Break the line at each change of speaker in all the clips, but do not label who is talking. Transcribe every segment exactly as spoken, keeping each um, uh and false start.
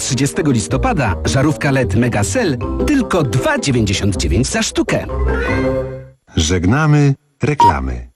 trzydziestego listopada żarówka L E D Megacell tylko dwa dziewięćdziesiąt dziewięć za sztukę.
Żegnamy reklamy.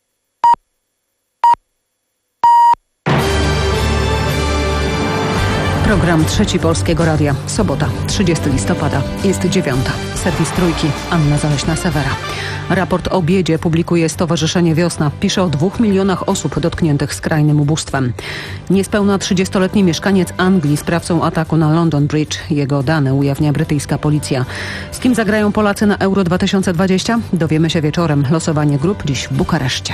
Program Trzeci Polskiego Radia. Sobota, trzydziestego listopada. Jest dziewiąta. Serwis Trójki. Anna Zaleśna-Sewera. Raport o biedzie publikuje Stowarzyszenie Wiosna. Pisze o dwóch milionach osób dotkniętych skrajnym ubóstwem. Niespełna trzydziestoletni mieszkaniec Anglii sprawcą ataku na London Bridge. Jego dane ujawnia brytyjska policja. Z kim zagrają Polacy na Euro dwa tysiące dwadzieścia? Dowiemy się wieczorem. Losowanie grup dziś w Bukareszcie.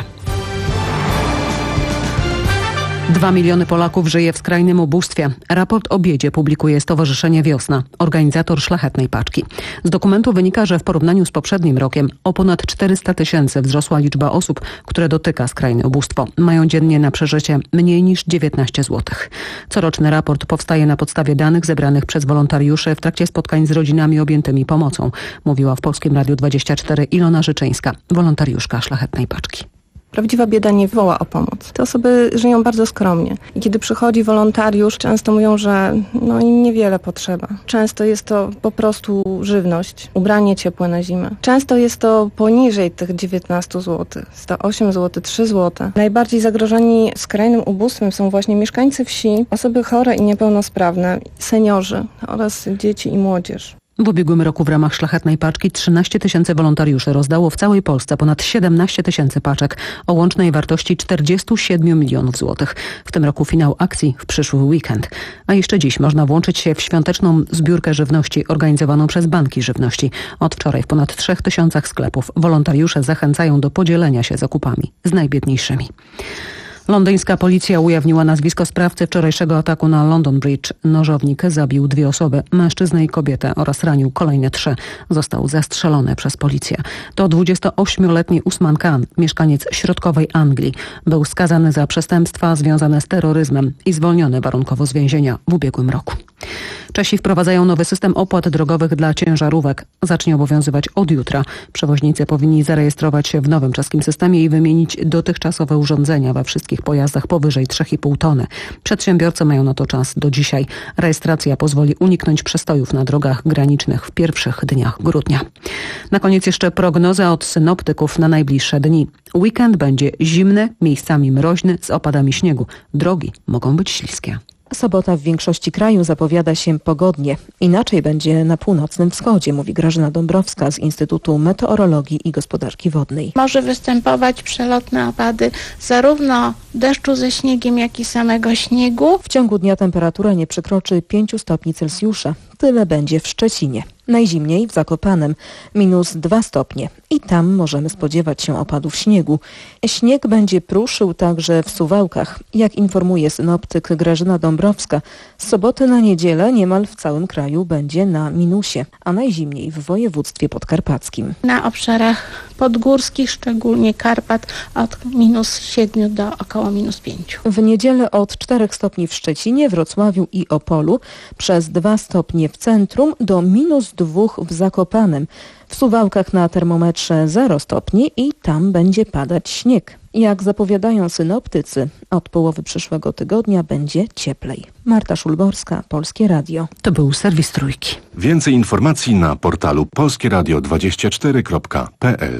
Dwa miliony Polaków żyje w skrajnym ubóstwie. Raport o biedzie publikuje Stowarzyszenie Wiosna, organizator Szlachetnej Paczki. Z dokumentu wynika, że w porównaniu z poprzednim rokiem o ponad czterysta tysięcy wzrosła liczba osób, które dotyka skrajne ubóstwo. Mają dziennie na przeżycie mniej niż dziewiętnaście złotych. Coroczny raport powstaje na podstawie danych zebranych przez wolontariuszy w trakcie spotkań z rodzinami objętymi pomocą, mówiła w Polskim Radiu dwadzieścia cztery Ilona Życzyńska, wolontariuszka Szlachetnej Paczki.
Prawdziwa bieda nie woła o pomoc. Te osoby żyją bardzo skromnie. I kiedy przychodzi wolontariusz, często mówią, że no im niewiele potrzeba. Często jest to po prostu żywność, ubranie ciepłe na zimę. Często jest to poniżej tych dziewiętnaście złotych. Jest to osiem złotych, trzy złote. Najbardziej zagrożeni skrajnym ubóstwem są właśnie mieszkańcy wsi, osoby chore i niepełnosprawne, seniorzy oraz dzieci i młodzież.
W ubiegłym roku w ramach Szlachetnej Paczki trzynaście tysięcy wolontariuszy rozdało w całej Polsce ponad siedemnaście tysięcy paczek o łącznej wartości czterdzieści siedem milionów złotych. W tym roku finał akcji w przyszły weekend. A jeszcze dziś można włączyć się w świąteczną zbiórkę żywności organizowaną przez banki żywności. Od wczoraj w ponad trzech tysiącach sklepów wolontariusze zachęcają do podzielenia się zakupami z najbiedniejszymi. Londyńska policja ujawniła nazwisko sprawcy wczorajszego ataku na London Bridge. Nożownik zabił dwie osoby, mężczyznę i kobietę, oraz ranił kolejne trzy. Został zastrzelony przez policję. To dwudziestoośmioletni Usman Khan, mieszkaniec środkowej Anglii. Był skazany za przestępstwa związane z terroryzmem i zwolniony warunkowo z więzienia w ubiegłym roku. Czesi wprowadzają nowy system opłat drogowych dla ciężarówek. Zacznie obowiązywać od jutra. Przewoźnicy powinni zarejestrować się w nowym czeskim systemie i wymienić dotychczasowe urządzenia we wszystkich pojazdach powyżej trzy i pół tony. Przedsiębiorcy mają na to czas do dzisiaj. Rejestracja pozwoli uniknąć przestojów na drogach granicznych w pierwszych dniach grudnia. Na koniec jeszcze prognoza od synoptyków na najbliższe dni. Weekend będzie zimny, miejscami mroźny, z opadami śniegu. Drogi mogą być śliskie.
Sobota w większości kraju zapowiada się pogodnie. Inaczej będzie na północnym wschodzie, mówi Grażyna Dąbrowska z Instytutu Meteorologii i Gospodarki Wodnej.
Może występować przelotne opady zarówno deszczu ze śniegiem, jak i samego śniegu.
W ciągu dnia temperatura nie przekroczy pięciu stopni Celsjusza. Tyle będzie w Szczecinie. Najzimniej w Zakopanem minus dwa stopnie i tam możemy spodziewać się opadów śniegu. Śnieg będzie pruszył także w Suwałkach. Jak informuje synoptyk Grażyna Dąbrowska, z soboty na niedzielę niemal w całym kraju będzie na minusie, a najzimniej w województwie podkarpackim.
Na obszarach podgórskich, szczególnie Karpat, od minus siedmiu do około minus pięciu.
W niedzielę od czterech stopni w Szczecinie, Wrocławiu i Opolu, przez dwa stopnie w centrum do minus dwóch w Zakopanem. W Suwałkach na termometrze zero stopni i tam będzie padać śnieg. Jak zapowiadają synoptycy, od połowy przyszłego tygodnia będzie cieplej. Marta Szulborska, Polskie Radio.
To był serwis Trójki.
Więcej informacji na portalu polskie radio dwadzieścia cztery kropka p l.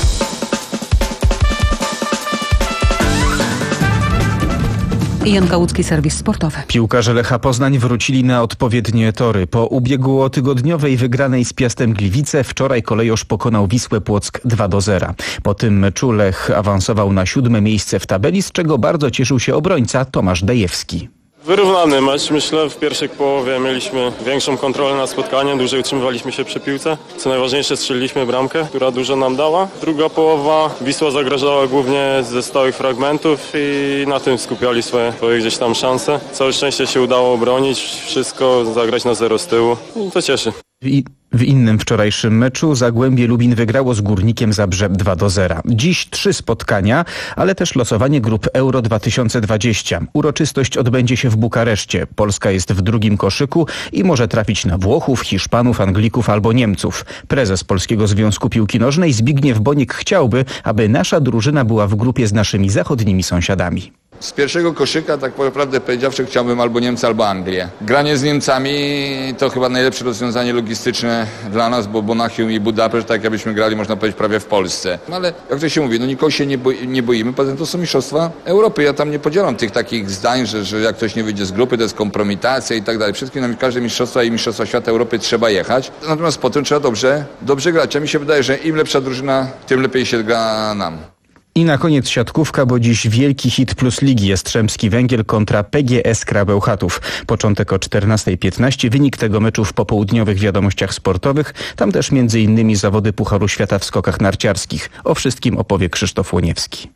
Jan Kałucki, serwis sportowy.
Piłkarze Lecha Poznań wrócili na odpowiednie tory. Po ubiegłotygodniowej wygranej z Piastem Gliwice wczoraj kolejorz pokonał Wisłę Płock dwa do zera. Po tym meczu Lech awansował na siódme miejsce w tabeli, z czego bardzo cieszył się obrońca Tomasz Dejewski.
Wyrównany mecz, myślę. W pierwszej połowie mieliśmy większą kontrolę nad spotkaniem, dłużej utrzymywaliśmy się przy piłce. Co najważniejsze, strzeliliśmy bramkę, która dużo nam dała. Druga połowa Wisła zagrażała głównie ze stałych fragmentów i na tym skupiali swoje, swoje gdzieś tam szanse. Całe szczęście się udało obronić, wszystko zagrać na zero z tyłu i to cieszy.
I w innym wczorajszym meczu Zagłębie Lubin wygrało z Górnikiem Zabrze dwa do zera. Dziś trzy spotkania, ale też losowanie grup Euro dwa tysiące dwadzieścia. Uroczystość odbędzie się w Bukareszcie. Polska jest w drugim koszyku i może trafić na Włochów, Hiszpanów, Anglików albo Niemców. Prezes Polskiego Związku Piłki Nożnej Zbigniew Bonik chciałby, aby nasza drużyna była w grupie z naszymi zachodnimi sąsiadami.
Z pierwszego koszyka, tak naprawdę powiedziawszy, chciałbym albo Niemcy, albo Anglię. Granie z Niemcami to chyba najlepsze rozwiązanie logistyczne dla nas, bo Monachium i Budapeszt, tak jakbyśmy grali, można powiedzieć, prawie w Polsce. Ale jak to się mówi, no nikogo się nie, boi, nie boimy, poza tym to są mistrzostwa Europy. Ja tam nie podzielam tych takich zdań, że, że jak ktoś nie wyjdzie z grupy, to jest kompromitacja i tak dalej. Wszystkim na każde mistrzostwa i mistrzostwa świata Europy trzeba jechać. Natomiast potem trzeba dobrze, dobrze grać. A mi się wydaje, że im lepsza drużyna, tym lepiej się gra nam.
I na koniec siatkówka, bo dziś wielki hit plus ligi Jastrzębski Węgiel kontra P G S Kra Bełchatów. Początek o czternasta piętnaście. Wynik tego meczu w popołudniowych wiadomościach sportowych. Tam też między innymi zawody Pucharu Świata w skokach narciarskich. O wszystkim opowie Krzysztof Łoniewski.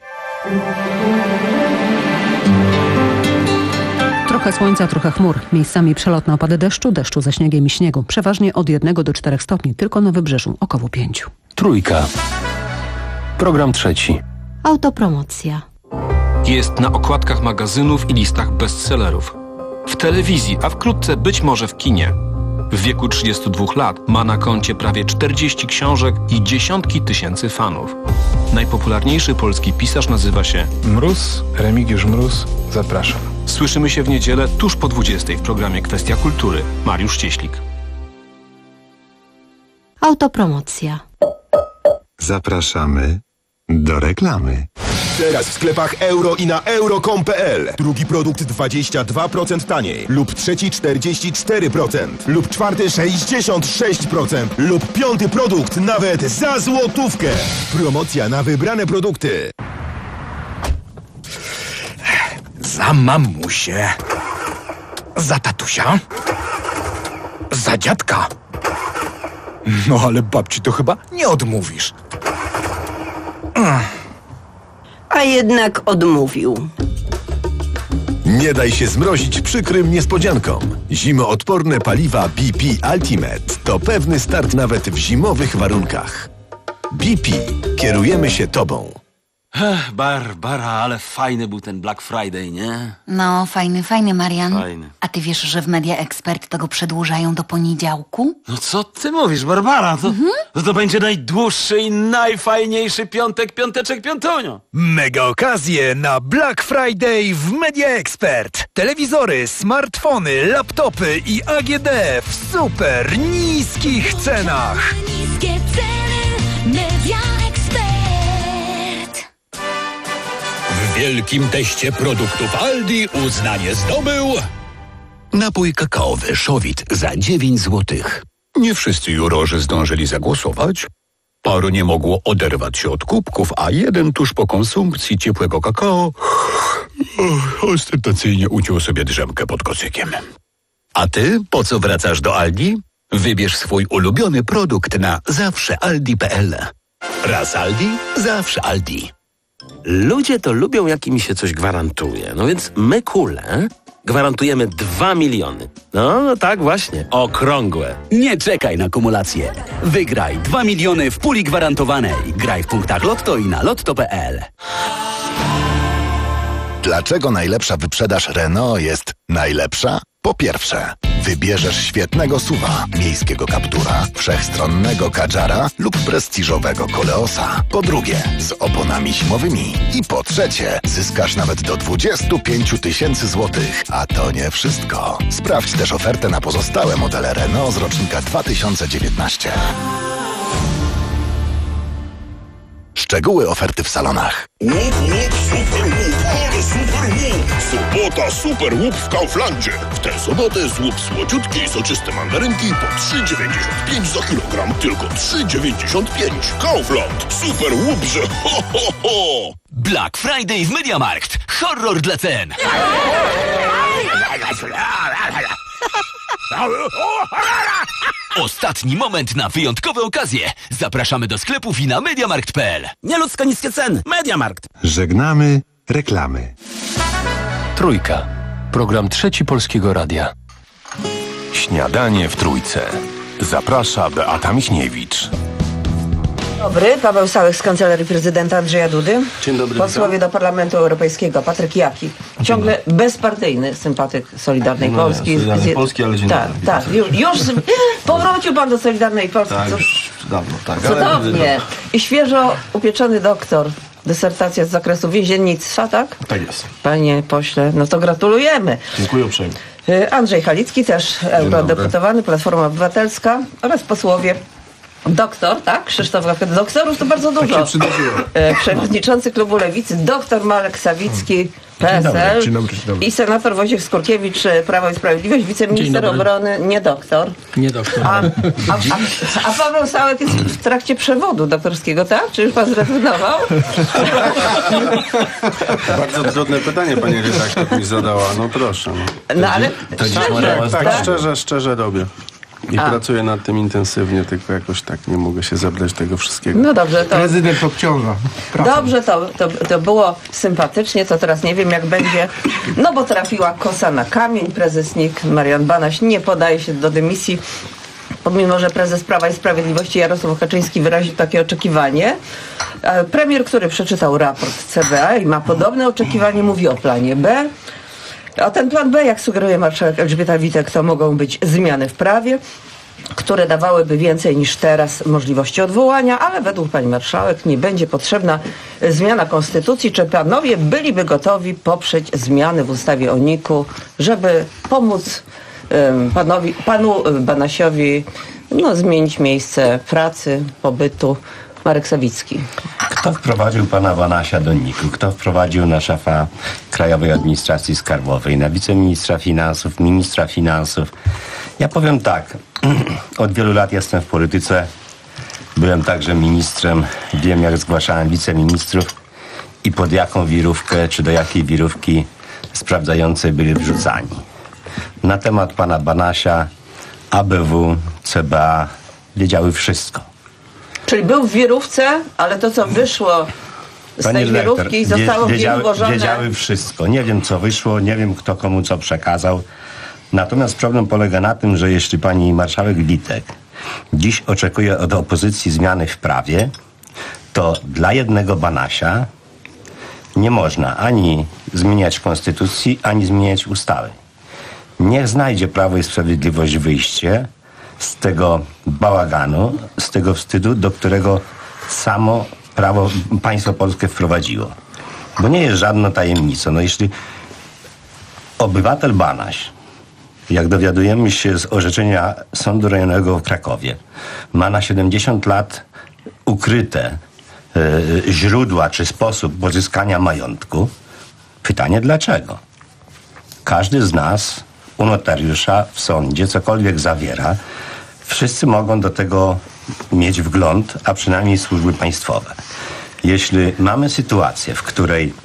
Trochę słońca, trochę chmur. Miejscami przelotne opady deszczu, deszczu ze śniegiem i śniegu. Przeważnie od jednego do czterech stopni, tylko na wybrzeżu około pięciu.
Trójka. Program trzeci.
Autopromocja.
Jest na okładkach magazynów i listach bestsellerów. W telewizji, a wkrótce być może w kinie. W wieku trzydziestu dwóch lat ma na koncie prawie czterdzieści książek i dziesiątki tysięcy fanów. Najpopularniejszy polski pisarz nazywa się
Mróz, Remigiusz Mróz. Zapraszam.
Słyszymy się w niedzielę tuż po dwudziestej w programie Kwestia Kultury. Mariusz Cieślik.
Autopromocja.
Zapraszamy do reklamy.
Teraz w sklepach euro i na euro kropka com kropka p l. Drugi produkt dwadzieścia dwa procent taniej. Lub trzeci czterdzieści cztery procent. Lub czwarty sześćdziesiąt sześć procent. Lub piąty produkt nawet za złotówkę. Promocja na wybrane produkty.
Za mamusię. Za tatusia. Za dziadka. No ale babci to chyba nie odmówisz.
A jednak odmówił.
Nie daj się zmrozić przykrym niespodziankom. Zimoodporne paliwa B P Ultimate to pewny start nawet w zimowych warunkach. B P. Kierujemy się tobą.
Ech, Barbara, ale fajny był ten Black Friday, nie?
No, fajny, fajny, Marian.
Fajny.
A ty wiesz, że w Media Expert to go przedłużają do poniedziałku?
No co ty mówisz, Barbara? To, mhm. to, to będzie najdłuższy i najfajniejszy piątek, piąteczek, piątunio.
Mega okazje na Black Friday w Media Expert. Telewizory, smartfony, laptopy i A G D w super niskich cenach.
Niskie ceny Media Expert.
W wielkim teście produktów Aldi uznanie zdobył
napój kakaowy Szowit za dziewięć złotych.
Nie wszyscy jurorzy zdążyli zagłosować. Paru nie mogło oderwać się od kubków, a jeden tuż po konsumpcji ciepłego kakao ostentacyjnie uciął sobie drzemkę pod kocykiem.
A ty po co wracasz do Aldi? Wybierz swój ulubiony produkt na zawsze aldi kropka p l. Raz Aldi, zawsze Aldi.
Ludzie to lubią, jak im się coś gwarantuje. No więc my, Kule, gwarantujemy dwa miliony. No, no tak właśnie, okrągłe.
Nie czekaj na kumulację. Wygraj dwa miliony w puli gwarantowanej. Graj w punktach Lotto i na lotto kropka p l.
Dlaczego najlepsza wyprzedaż Renault jest najlepsza? Po pierwsze, wybierzesz świetnego suwa, miejskiego Captura, wszechstronnego Kadżara lub prestiżowego Koleosa. Po drugie, z oponami zimowymi. I po trzecie, zyskasz nawet do dwadzieścia pięć tysięcy złotych. A to nie wszystko. Sprawdź też ofertę na pozostałe modele Renault z rocznika dwa tysiące dziewiętnastego. Szczegóły oferty w salonach.
Łup, łup, super łup, ale super łup! Sobota super łup w Kauflandzie. W tę sobotę złup słodziutkie i soczyste mandarynki po trzy dziewięćdziesiąt pięć za kilogram. Tylko trzy dziewięćdziesiąt pięć. Kaufland. Super łup, że ho, ho, ho!
Black Friday w MediaMarkt. Horror dla cen. Ostatni moment na wyjątkowe okazje. Zapraszamy do sklepów i na mediamarkt kropka p l.
Nieludzko niskie ceny. MediaMarkt.
Żegnamy reklamy.
Trójka. Program trzeci Polskiego Radia.
Śniadanie w Trójce. Zaprasza Beata Michniewicz.
Dobry, Paweł Sałek z Kancelarii Prezydenta Andrzeja Dudy.
Dzień dobry.
Posłowie do Parlamentu Europejskiego, Patryk Jaki. Ciągle bezpartyjny sympatyk Solidarnej
no
Polski.
Nie, Solidarnej Polski, ale dzień
tak,
dobry.
Tak, już, już powrócił pan do Solidarnej Polski.
Tak,
Co,
już dawno, tak.
cudownie. I świeżo upieczony doktor dysertacja z zakresu więziennictwa, tak?
Tak jest.
Panie pośle, no to gratulujemy.
Dziękuję uprzejmie.
Andrzej Halicki, też eurodeputowany, Platforma Obywatelska oraz posłowie. Doktor, tak? Krzysztof Gawkę. Doktorów to bardzo dużo.
Tak się przydarzyło.
Przewodniczący klubu Lewicy, doktor Marek Sawicki, P S L.
Dzień dobry, dzień dobry.
I senator Wojciech Skurkiewicz, Prawo i Sprawiedliwość, wiceminister obrony, nie doktor.
Nie doktor.
A, a, a, a Paweł Sałek jest w trakcie przewodu doktorskiego, tak? Czy już pan zrezygnował?
Bardzo trudne pytanie pani redaktor mi zadała. No proszę. No,
no ale
to
szczerze,
tak,
tak?
szczerze, szczerze robię. I
A.
pracuję nad tym intensywnie, tylko jakoś tak nie mogę się zabrać tego wszystkiego.
No dobrze, to...
Prezydent obciąża.
Dobrze, to, to, to było sympatycznie, to teraz nie wiem jak będzie. No bo trafiła kosa na kamień. Prezes N I K Marian Banaś nie podaje się do dymisji, pomimo że prezes Prawa i Sprawiedliwości Jarosław Kaczyński wyraził takie oczekiwanie. Premier, który przeczytał raport C B A i ma podobne oczekiwanie, mówi o planie B. A ten plan B, jak sugeruje marszałek Elżbieta Witek, to mogą być zmiany w prawie, które dawałyby więcej niż teraz możliwości odwołania, ale według pani marszałek nie będzie potrzebna zmiana konstytucji. Czy panowie byliby gotowi poprzeć zmiany w ustawie o N I K-u, żeby pomóc um, panowi, panu Banasiowi no, zmienić miejsce pracy, pobytu? Marek Sawicki.
Kto wprowadził pana Banasia do N I K-u? Kto wprowadził na szefa Krajowej Administracji Skarbowej, na wiceministra finansów, ministra finansów? Ja powiem tak, od wielu lat jestem w polityce, byłem także ministrem, wiem jak zgłaszałem wiceministrów i pod jaką wirówkę, czy do jakiej wirówki sprawdzającej byli wrzucani. Na temat pana Banasia A B W, C B A wiedziały wszystko.
Czyli był w wirówce, ale to co wyszło z
Pani
tej
dyrektor,
wirówki zostało
wiedziały,
włożone...
wiedziały wszystko. Nie wiem co wyszło, nie wiem kto komu co przekazał. Natomiast problem polega na tym, że jeśli pani marszałek Witek dziś oczekuje od opozycji zmiany w prawie, to dla jednego Banasia nie można ani zmieniać konstytucji, ani zmieniać ustawy. Niech znajdzie Prawo i Sprawiedliwość wyjście z tego bałaganu, z tego wstydu, do którego samo prawo, państwo polskie wprowadziło. Bo nie jest żadną tajemnicą. No jeśli obywatel Banaś, jak dowiadujemy się z orzeczenia Sądu Rejonowego w Krakowie, ma na siedemdziesiąt lat ukryte y, źródła czy sposób pozyskania majątku, pytanie dlaczego? Każdy z nas u notariusza w sądzie cokolwiek zawiera, wszyscy mogą do tego mieć wgląd, a przynajmniej służby państwowe. Jeśli mamy sytuację, w której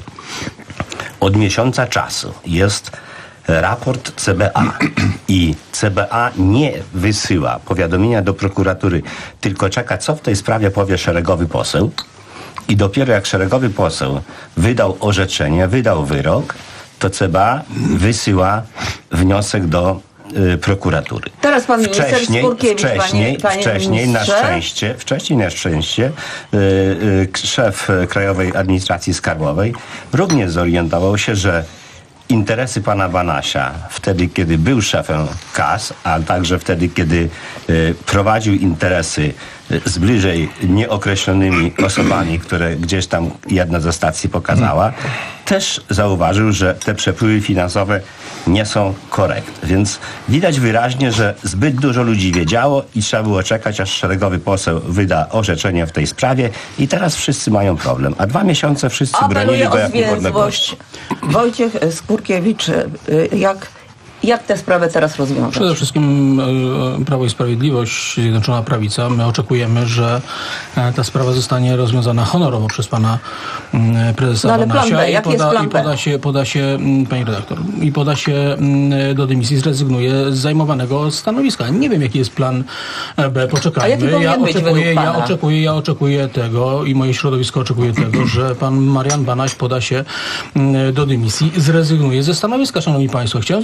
od miesiąca czasu jest raport C B A i C B A nie wysyła powiadomienia do prokuratury, tylko czeka, co w tej sprawie powie szeregowy poseł, i dopiero jak szeregowy poseł wydał orzeczenie, wydał wyrok, to C B A wysyła wniosek do y, prokuratury.
Teraz pan minister
Wcześniej,
Skurkiewicz,
wcześniej,
panie, panie
wcześniej na
ministrze.
szczęście, wcześniej na szczęście y, y, szef Krajowej Administracji Skarbowej również zorientował się, że interesy pana Banasia wtedy, kiedy był szefem K A S, a także wtedy, kiedy y, prowadził interesy y, z bliżej nieokreślonymi osobami, które gdzieś tam jedna ze stacji pokazała, też zauważył, że te przepływy finansowe nie są korektne. Więc widać wyraźnie, że zbyt dużo ludzi wiedziało i trzeba było czekać, aż szeregowy poseł wyda orzeczenie w tej sprawie i teraz wszyscy mają problem. A dwa miesiące wszyscy bronili
Apeluję
do
o
jakiej
zwięzłość. Wojciech Skurkiewicz, jak, jak tę sprawę teraz rozwiązać?
Przede wszystkim e, Prawo i Sprawiedliwość, Zjednoczona Prawica, my oczekujemy, że e, ta sprawa zostanie rozwiązana honorowo przez pana m, prezesa
No ale
Banasia
plan B,
i,
jaki jest
poda,
plan
i
B?
poda się, poda się m, pani redaktor, i poda się m, do dymisji, zrezygnuje z zajmowanego stanowiska. Nie wiem, jaki jest plan B, poczekajmy.
A jaki powinien
ja
być
oczekuję,
według
ja
pana?
oczekuję, ja oczekuję tego i moje środowisko oczekuje tego, że pan Marian Banaś poda się m, do dymisji, zrezygnuje ze stanowiska. Szanowni Państwo, chciałem zwrócić uwagę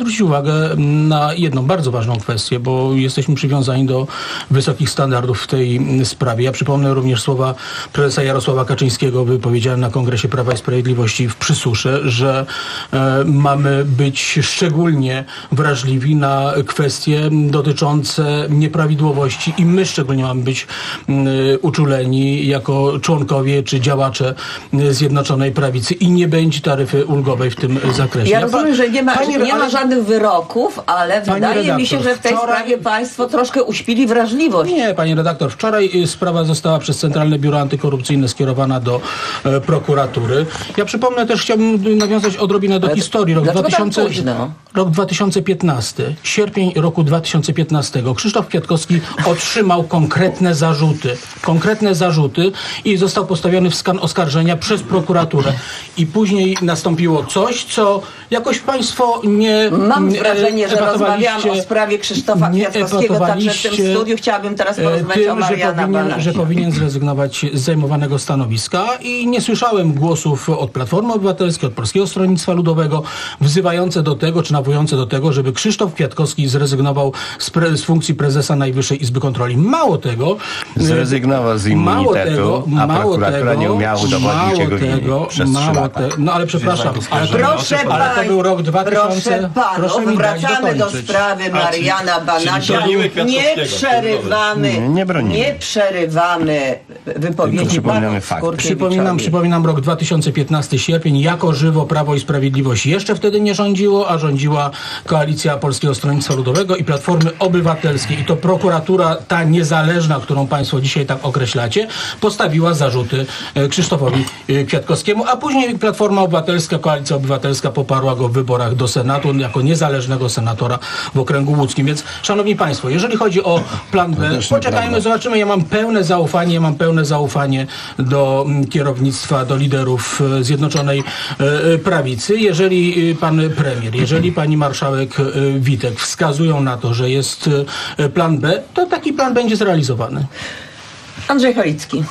uwagę na jedną bardzo ważną kwestię, bo jesteśmy przywiązani do wysokich standardów w tej sprawie. Ja przypomnę również słowa prezesa Jarosława Kaczyńskiego, wypowiedziane na Kongresie Prawa i Sprawiedliwości w Przysusze, że e, mamy być szczególnie wrażliwi na kwestie dotyczące nieprawidłowości i my szczególnie mamy być m, uczuleni jako członkowie czy działacze Zjednoczonej Prawicy i nie będzie taryfy ulgowej w tym zakresie.
Ja rozumiem, że nie ma,
Pani,
nie ma
ale...
żadnych wyroków, ale
Pani
wydaje
redaktor,
mi się, że w tej
wczoraj...
sprawie państwo troszkę uśpili wrażliwość.
Nie, pani redaktor, wczoraj sprawa została przez Centralne Biuro Antykorupcyjne skierowana do e, prokuratury. Ja przypomnę też, chciałbym nawiązać odrobinę do
ale
historii. Rok, dwa tysiące,
późno?
rok dwa tysiące piętnasty, sierpień roku dwa tysiące piętnastego. Krzysztof Kwiatkowski otrzymał konkretne zarzuty. Konkretne zarzuty i został postawiony w stan oskarżenia przez prokuraturę. I później nastąpiło coś, co jakoś państwo nie
Mam wrażenie, że
epatowaliście-
rozmawiałam o sprawie Krzysztofa
nie
Kwiatkowskiego także w tym
epatowaliście,
studiu. Chciałabym teraz
e,
porozmawiać
tym,
o Mariana
że powinien,
Banasia.
że powinien zrezygnować z zajmowanego stanowiska i nie słyszałem głosów od Platformy Obywatelskiej, od Polskiego Stronnictwa Ludowego wzywające do tego, czy nawołujące do tego, żeby Krzysztof Kwiatkowski zrezygnował z, pre, z funkcji prezesa Najwyższej Izby Kontroli. Mało tego...
Zrezygnował z immunitetu,
mało tego,
a
mało
prokuratura
tego,
nie umiała udowodnić
mało
jego winy
tego,
przez trzy
mało
lata.
te, No ale przepraszam, ale,
Proszę
ale to
pań-
był rok dwa tysiące...
Proszę panów,
mi dać
wracamy do
dokończyć.
sprawy Mariana Banasia. Nie przerywamy,
Nie, nie bronimy.
nie przerywamy wypowiedzi
przypominamy
panów
fakty.
Skurkiewiczowi.
Przypominam, przypominam rok dwa tysiące piętnasty, sierpień, jako żywo Prawo i Sprawiedliwość jeszcze wtedy nie rządziło, a rządziła koalicja Polskiego Stronnictwa Ludowego i Platformy Obywatelskiej. I to prokuratura, ta niezależna, którą państwo dzisiaj tak określacie, postawiła zarzuty e, Krzysztofowi e, Kwiatkowskiemu, a później Platforma Obywatelska, Koalicja Obywatelska poparła go w wyborach do Senatu jako niezależnego senatora w okręgu łódzkim. Więc, szanowni państwo, jeżeli chodzi o plan B, poczekajmy, zobaczymy. Ja mam pełne zaufanie, ja mam pełne zaufanie do mm, kierownictwa, do liderów e, Zjednoczonej e, e, Prawicy. Jeżeli e, pan premier, jeżeli pani marszałek e, Witek wskazują na to, że jest e, plan B, to taki plan będzie zrealizowany.
Andrzej Halicki.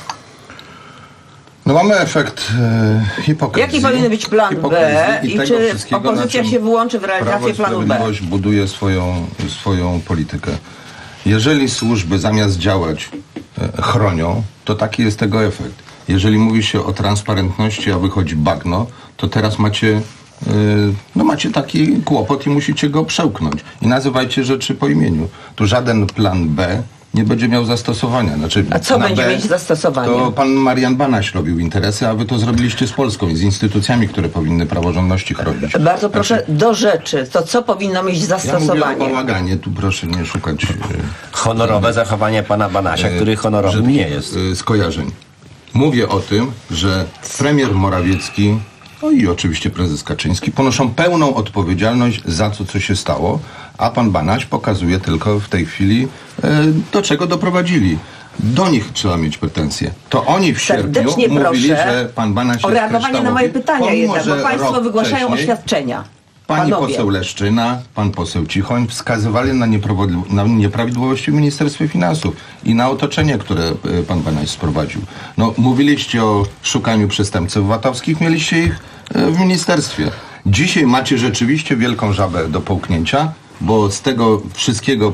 No mamy efekt e, hipokryzji.
Jaki powinien być plan B
Hipokryzji
i
tego
czy
wszystkiego,
opozycja
na czym
się wyłączy w realizację
Prawo i
planu B?
Sprawiedliwość buduje swoją, swoją politykę. Jeżeli służby zamiast działać e, chronią, to taki jest tego efekt. Jeżeli mówi się o transparentności, a wychodzi bagno, to teraz macie e, no macie taki kłopot i musicie go przełknąć. I nazywajcie rzeczy po imieniu. Tu żaden plan B nie będzie miał zastosowania. Znaczy,
A co
na
będzie
B,
mieć zastosowanie?
To pan Marian Banaś robił interesy, a wy to zrobiliście z Polską i z instytucjami, które powinny praworządności chronić.
Bardzo proszę do rzeczy. To co powinno mieć
Ja
zastosowanie?
mówię o bałaganie, tu proszę nie szukać... e,
Honorowe zachowanie pana Banasia, który honorowy nie jest.
e, skojarzeń. Mówię o tym, że premier Morawiecki, no i oczywiście prezes Kaczyński ponoszą pełną odpowiedzialność za to, co się stało, a pan Banaś pokazuje tylko w tej chwili, e, do czego doprowadzili. Do nich trzeba mieć pretensje. To oni w sierpniu
Serdecznie
mówili,
proszę
że pan Banaś
o
jest
reagowanie na moje pytania
pomimo,
jednak, bo
że
państwo
rok
wygłaszają
wcześniej
oświadczenia.
Pani
Panowie.
poseł Leszczyna, pan poseł Cichoń wskazywali na, nieprawodli- na nieprawidłowości w Ministerstwie Finansów i na otoczenie, które e, pan Banaś sprowadził. No, mówiliście o szukaniu przestępców VAT-owskich, mieliście ich e, w ministerstwie. Dzisiaj macie rzeczywiście wielką żabę do połknięcia, bo z tego wszystkiego,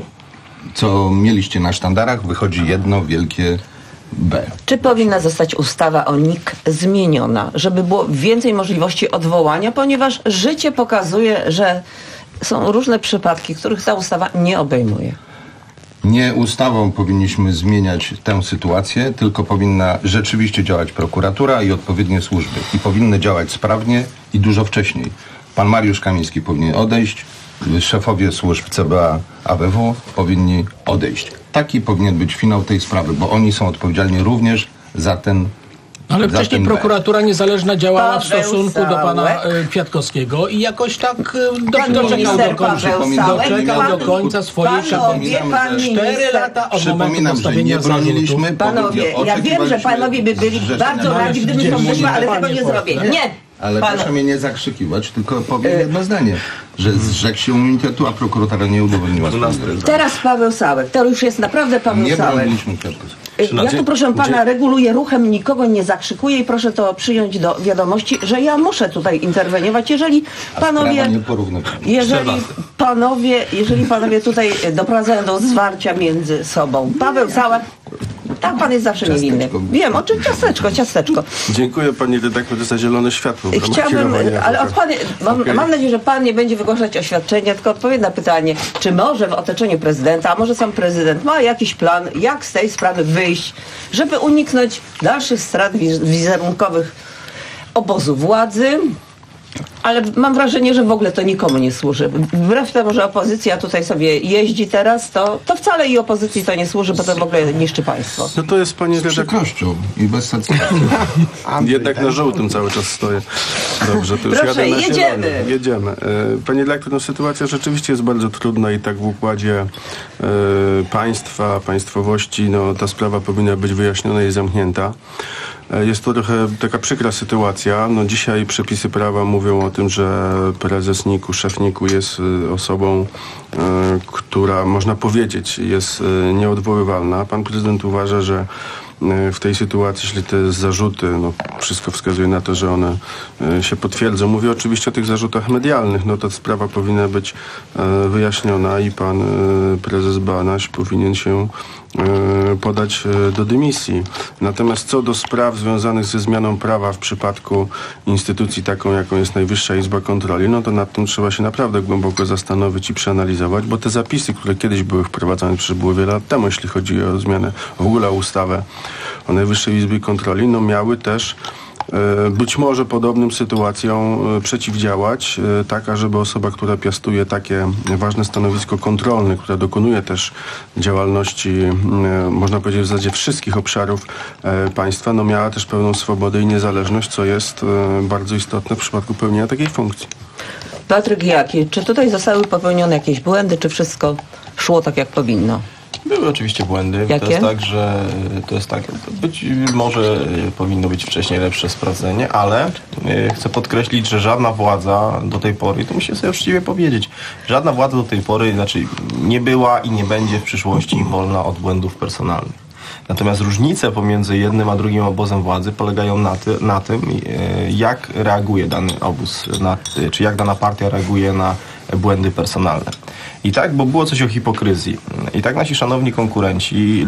co mieliście na sztandarach, wychodzi jedno wielkie B.
Czy powinna zostać ustawa o N I K zmieniona, żeby było więcej możliwości odwołania, ponieważ życie pokazuje, że są różne przypadki, których ta ustawa nie obejmuje.
Nie ustawą powinniśmy zmieniać tę sytuację, tylko powinna rzeczywiście działać prokuratura i odpowiednie służby. I powinny działać sprawnie i dużo wcześniej. Pan Mariusz Kamiński powinien odejść, szefowie służb C B A, A B W powinni odejść. Taki powinien być finał tej sprawy, bo oni są odpowiedzialni również za ten
Ale
za
wcześniej
ten
prokuratura niezależna działała w
Paweł
stosunku do pana
Sałek.
e, Kwiatkowskiego i jakoś tak e,
Pan
do, doczekał,
minister
do końca,
Paweł Sałek,
doczekał
pan-
do końca swojej
panowie,
kadencji.
pan
Cztery
minister-
lata od momentu
Przypominam, że
postawienia
nie broniliśmy.
zarzutu.
Panowie, ja wiem, że panowie by byli
że-
bardzo
No,
radzi, gdyby
gdzie
to wyszło, ale
panie
tego nie
pośle?
zrobię. Nie!
Ale
Panu-
proszę mnie nie zakrzykiwać, tylko powiem jedno zdanie, że zrzekł się immunitetu, a prokuratura nie udowodniła sprawy.
Teraz Paweł Sałek. To już jest naprawdę Paweł
Nie
Sałek.
broniliśmy Kwiatkowskiego.
Ja tu, proszę pana, reguluję ruchem, nikogo nie zakrzykuję i proszę to przyjąć do wiadomości, że ja muszę tutaj interweniować. Jeżeli panowie, jeżeli panowie, jeżeli panowie tutaj doprowadzają do zwarcia między sobą. Paweł Całak, tak, pan jest zawsze niewinny. Wiem, oczywiście ciasteczko, ciasteczko.
Dziękuję pani redaktor za zielone światło.
Chciałbym, ale od pana, mam, okay. mam nadzieję, że pan nie będzie wygłaszać oświadczenia, tylko odpowie na pytanie, czy może w otoczeniu prezydenta, a może sam prezydent ma jakiś plan, jak z tej sprawy wyjść, żeby uniknąć dalszych strat wizerunkowych obozu władzy. Ale mam wrażenie, że w ogóle to nikomu nie służy. Wbrew temu, że opozycja tutaj sobie jeździ teraz, to, to wcale i opozycji to nie służy, bo to w ogóle niszczy państwo.
No to jest pani redaktor.
Z przykrością i bez satysfakcji.
Jednak na żółtym cały czas stoję. Dobrze, to już
Proszę,
jadę na
jedziemy.
Zielony. Jedziemy. Pani redaktor, no sytuacja rzeczywiście jest bardzo trudna i tak w układzie e, państwa, państwowości, no ta sprawa powinna być wyjaśniona i zamknięta. Jest to trochę taka przykra sytuacja. No dzisiaj przepisy prawa mówią o tym, że prezes N I K-u, szef N I K-u jest osobą, e, która można powiedzieć jest e, nieodwoływalna. Pan prezydent uważa, że w tej sytuacji, jeśli te zarzuty, no wszystko wskazuje na to, że one e, się potwierdzą. Mówię oczywiście o tych zarzutach medialnych. No ta sprawa powinna być e, wyjaśniona i pan e, prezes Banaś powinien się e, podać e, do dymisji. Natomiast co do spraw związanych ze zmianą prawa w przypadku instytucji taką, jaką jest Najwyższa Izba Kontroli, no to nad tym trzeba się naprawdę głęboko zastanowić i przeanalizować, bo te zapisy, które kiedyś były wprowadzane, przecież było wiele lat temu, jeśli chodzi o zmianę, w ogóle o ustawę o Najwyższej Izbie Kontroli, no miały też e, być może podobnym sytuacjom e, przeciwdziałać, e, tak ażeby osoba, która piastuje takie ważne stanowisko kontrolne, która dokonuje też działalności, e, można powiedzieć w zasadzie wszystkich obszarów e, państwa, no miała też pełną swobodę i niezależność, co jest e, bardzo istotne w przypadku pełnienia takiej funkcji.
Patryk Jaki, czy tutaj zostały popełnione jakieś błędy, czy wszystko szło tak, jak powinno?
Były oczywiście błędy.
Jakie?
To jest tak, że to jest tak, być może powinno być wcześniej lepsze sprawdzenie, ale chcę podkreślić, że żadna władza do tej pory, to muszę sobie uczciwie powiedzieć, żadna władza do tej pory, znaczy nie była i nie będzie w przyszłości wolna od błędów personalnych. Natomiast różnice pomiędzy jednym a drugim obozem władzy polegają na, ty, na tym, jak reaguje dany obóz, na, czy jak dana partia reaguje na błędy personalne. I tak, bo było coś o hipokryzji. I tak nasi szanowni konkurenci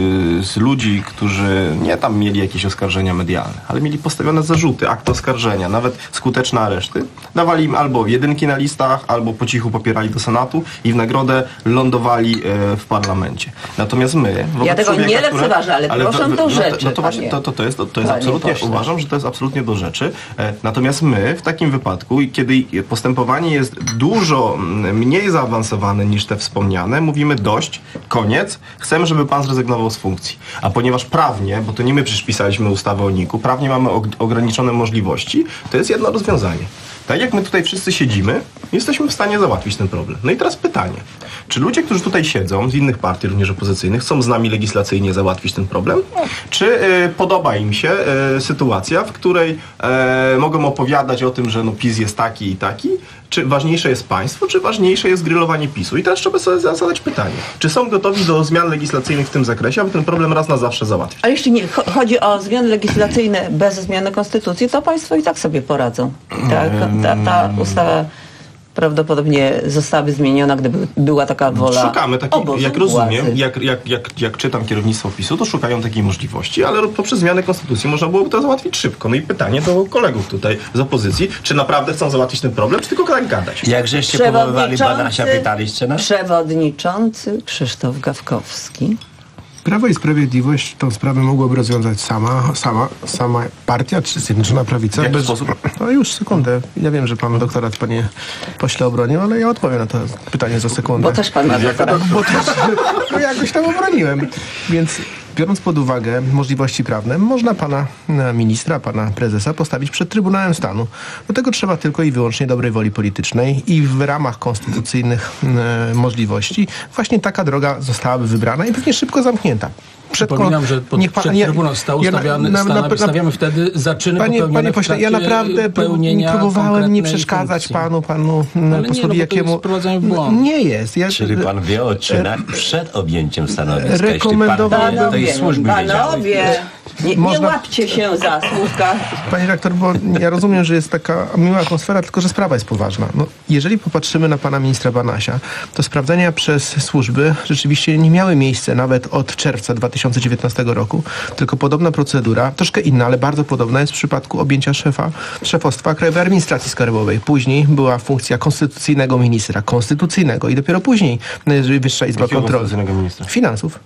z ludzi, którzy nie tam mieli jakieś oskarżenia medialne, ale mieli postawione zarzuty, akt oskarżenia, nawet skuteczne areszty, dawali im albo jedynki na listach, albo po cichu popierali do Senatu i w nagrodę lądowali w parlamencie. Natomiast my...
Ja tego człowieka, nie lekceważę, ale, ale proszę do rzeczy.
No to, właśnie, to, to, to jest, to, to jest absolutnie, pośle. Uważam, że to jest absolutnie do rzeczy. Natomiast my w takim wypadku, kiedy postępowanie jest dużo mniej zaawansowane niż te wspomniane, mówimy dość, koniec, chcemy, żeby pan zrezygnował z funkcji. A ponieważ prawnie, bo to nie my przecież pisaliśmy ustawę o N I K-u, prawnie mamy ograniczone możliwości, to jest jedno rozwiązanie. Tak jak my tutaj wszyscy siedzimy, jesteśmy w stanie załatwić ten problem. No i teraz pytanie. Czy ludzie, którzy tutaj siedzą, z innych partii, również opozycyjnych, chcą z nami legislacyjnie załatwić ten problem? Czy y, podoba im się y, sytuacja, w której y, mogą opowiadać o tym, że no, PiS jest taki i taki? Czy ważniejsze jest państwo, czy ważniejsze jest grillowanie PiSu? I teraz trzeba sobie zadać pytanie. Czy są gotowi do zmian legislacyjnych w tym zakresie, aby ten problem raz na zawsze załatwić?
Ale jeśli nie chodzi o zmiany legislacyjne bez zmiany konstytucji, to państwo i tak sobie poradzą. Tak, ta, ta ustawa prawdopodobnie zostałaby zmieniona, gdyby była taka wola.
Szukamy takiej, jak rozumiem, jak, jak, jak, jak czytam kierownictwo PiSu, to szukają takiej możliwości, ale poprzez zmianę konstytucji można byłoby to załatwić szybko. No i pytanie do kolegów tutaj z opozycji, czy naprawdę chcą załatwić ten problem, czy tylko tak gadać?
Jak żeście powoływali Banasia, pytaliście nas?
Przewodniczący Krzysztof Gawkowski.
Prawo i Sprawiedliwość tą sprawę mogłaby rozwiązać sama, sama, sama partia czy Zjednoczona Prawica.
W jaki
bez...
sposób?
No już sekundę. Ja wiem, że pan doktorat, panie pośle, obronił, ale ja odpowiem na to pytanie za sekundę.
Bo też pan ma doktorat.
Bo też, no jakoś tam obroniłem. Więc biorąc pod uwagę możliwości prawne, można pana ministra, pana prezesa postawić przed Trybunałem Stanu. Do tego trzeba tylko i wyłącznie dobrej woli politycznej i w ramach konstytucyjnych e, możliwości właśnie taka droga zostałaby wybrana i pewnie szybko zamknięta.
Przypominam, że pod,
niech pan-
przed
nie-
Trybunał stał
ja na-
ustawiany,
na- na-
sta- stawiamy wtedy zaczyny
Panie,
popełnione
panie
w
pośle, ja
trakcie
naprawdę pró-
pełnienia
próbowałem nie
konkretnej
przeszkadzać
funkcji.
panu, panu
Ale nie, no,
posłowi
bo to
Jakiemu.
jest wprowadzenie w błąd.
Nie jest. Ja,
Czyli pan wie o czynach przed objęciem stanowiska. Jeśli pan
Rekomendowałem-
wie, to i służby wiedziały.
Panowie, nie, nie
Można-
łapcie się za słówka.
Panie redaktor, bo ja rozumiem, że jest taka miła atmosfera, tylko że sprawa jest poważna. No, jeżeli popatrzymy na pana ministra Banasia, to sprawdzenia przez służby rzeczywiście nie miały miejsca nawet od czerwca dwa tysiące dziewiętnastego roku, tylko podobna procedura, troszkę inna, ale bardzo podobna jest w przypadku objęcia szefa, szefostwa Krajowej Administracji Skarbowej. Później była funkcja konstytucyjnego ministra, konstytucyjnego i dopiero później Wyższa Izba
Jakiego
Kontroli.
konstytucyjnego ministra?
Finansów.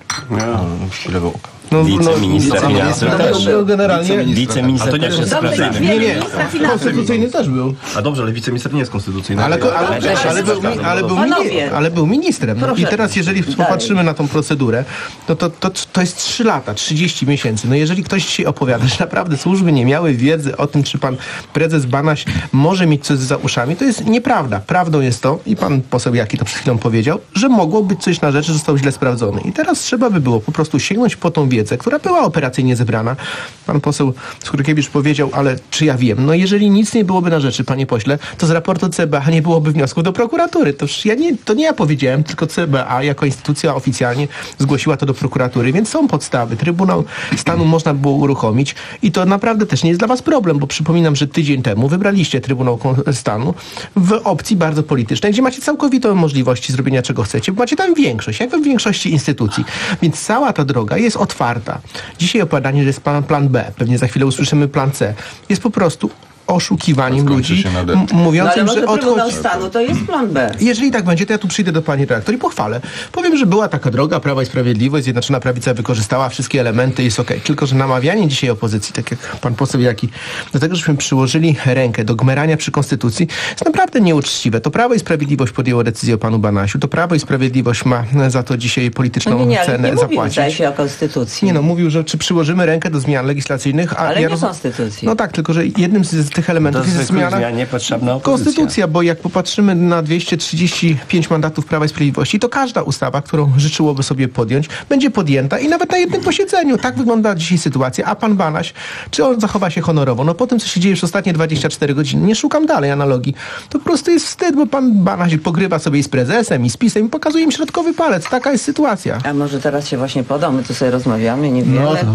Chwilego oka.
No,
Wiceminister
no,
finansów
no,
też.
no, generalnie-
Wiceminister
A to nie
też jest
jest
sprawdzany.
Nie, nie, konstytucyjny też był.
A dobrze, ale wiceminister nie jest konstytucyjny.
Ale, ale, ale, ale, był, mi- ale, był, mini,
Panowie.
ale był ministrem. No i
Proszę.
teraz, jeżeli popatrzymy na tą procedurę, no to, to, to jest trzy lata, trzydzieści miesięcy. No jeżeli ktoś dzisiaj opowiada, że naprawdę służby nie miały wiedzy o tym, czy pan prezes Banaś może mieć coś za uszami, to jest nieprawda. Prawdą jest to, i pan poseł Jaki to przed chwilą powiedział, że mogło być coś na rzeczy, że został źle sprawdzony. I teraz trzeba by było po prostu sięgnąć po tą wiedzę, która była operacyjnie zebrana. Pan poseł Skurkiewicz powiedział, ale czy ja wiem? No jeżeli nic nie byłoby na rzeczy, panie pośle, to z raportu C B A nie byłoby wniosków do prokuratury. To, już ja nie, to nie ja powiedziałem, tylko C B A jako instytucja oficjalnie zgłosiła to do prokuratury, więc są podstawy. Trybunał Stanu można było uruchomić i to naprawdę też nie jest dla was problem, bo przypominam, że tydzień temu wybraliście Trybunał Kon- Stanu w opcji bardzo politycznej, gdzie macie całkowitą możliwość zrobienia czego chcecie, bo macie tam większość, jak we większości instytucji. Więc cała ta droga jest otwarta. Dzisiaj opowiadanie, że jest plan, plan B, pewnie za chwilę usłyszymy plan C, jest po prostu oszukiwaniem
Skończy
ludzi,
się na D.
m-
No
mówiącym,
ale może
że
Trybunał
odchodzi.
Stanu to jest plan B.
Jeżeli tak będzie, to ja tu przyjdę do pani redaktor i pochwalę. Powiem, że była taka droga, Prawa i Sprawiedliwość, Zjednoczona Prawica wykorzystała wszystkie elementy i jest okej. Tylko, że namawianie dzisiaj opozycji, tak jak pan poseł Jaki, do tego, żeśmy przyłożyli rękę do gmerania przy Konstytucji, jest naprawdę nieuczciwe. To Prawo i Sprawiedliwość podjęło decyzję o panu Banasiu. To Prawo i Sprawiedliwość ma za to dzisiaj polityczną
No nie, nie, ale
cenę
nie mówił,
zapłacić.
zdaje się, o konstytucji.
Nie no, mówił, że czy przyłożymy rękę do zmian legislacyjnych, a
Ale
ja
nie
roz-
konstytucji.
No tak, tylko że jednym z, z tych elementów
Do
jest
zwykłych
zmiana
zmian niepotrzebna opozycja.
Konstytucja, bo jak popatrzymy na dwieście trzydzieści pięć mandatów Prawa i Sprawiedliwości, to każda ustawa, którą życzyłoby sobie podjąć, będzie podjęta i nawet na jednym posiedzeniu. Tak wygląda dzisiaj sytuacja. A pan Banaś, czy on zachowa się honorowo? No po tym, co się dzieje już ostatnie dwadzieścia cztery godziny, nie szukam dalej analogii. To po prostu jest wstyd, bo pan Banaś pogrywa sobie i z prezesem, i z PiS-em i pokazuje im środkowy palec. Taka jest sytuacja.
A może teraz się właśnie podał, my tu sobie rozmawiamy, nie wiemy.
No to-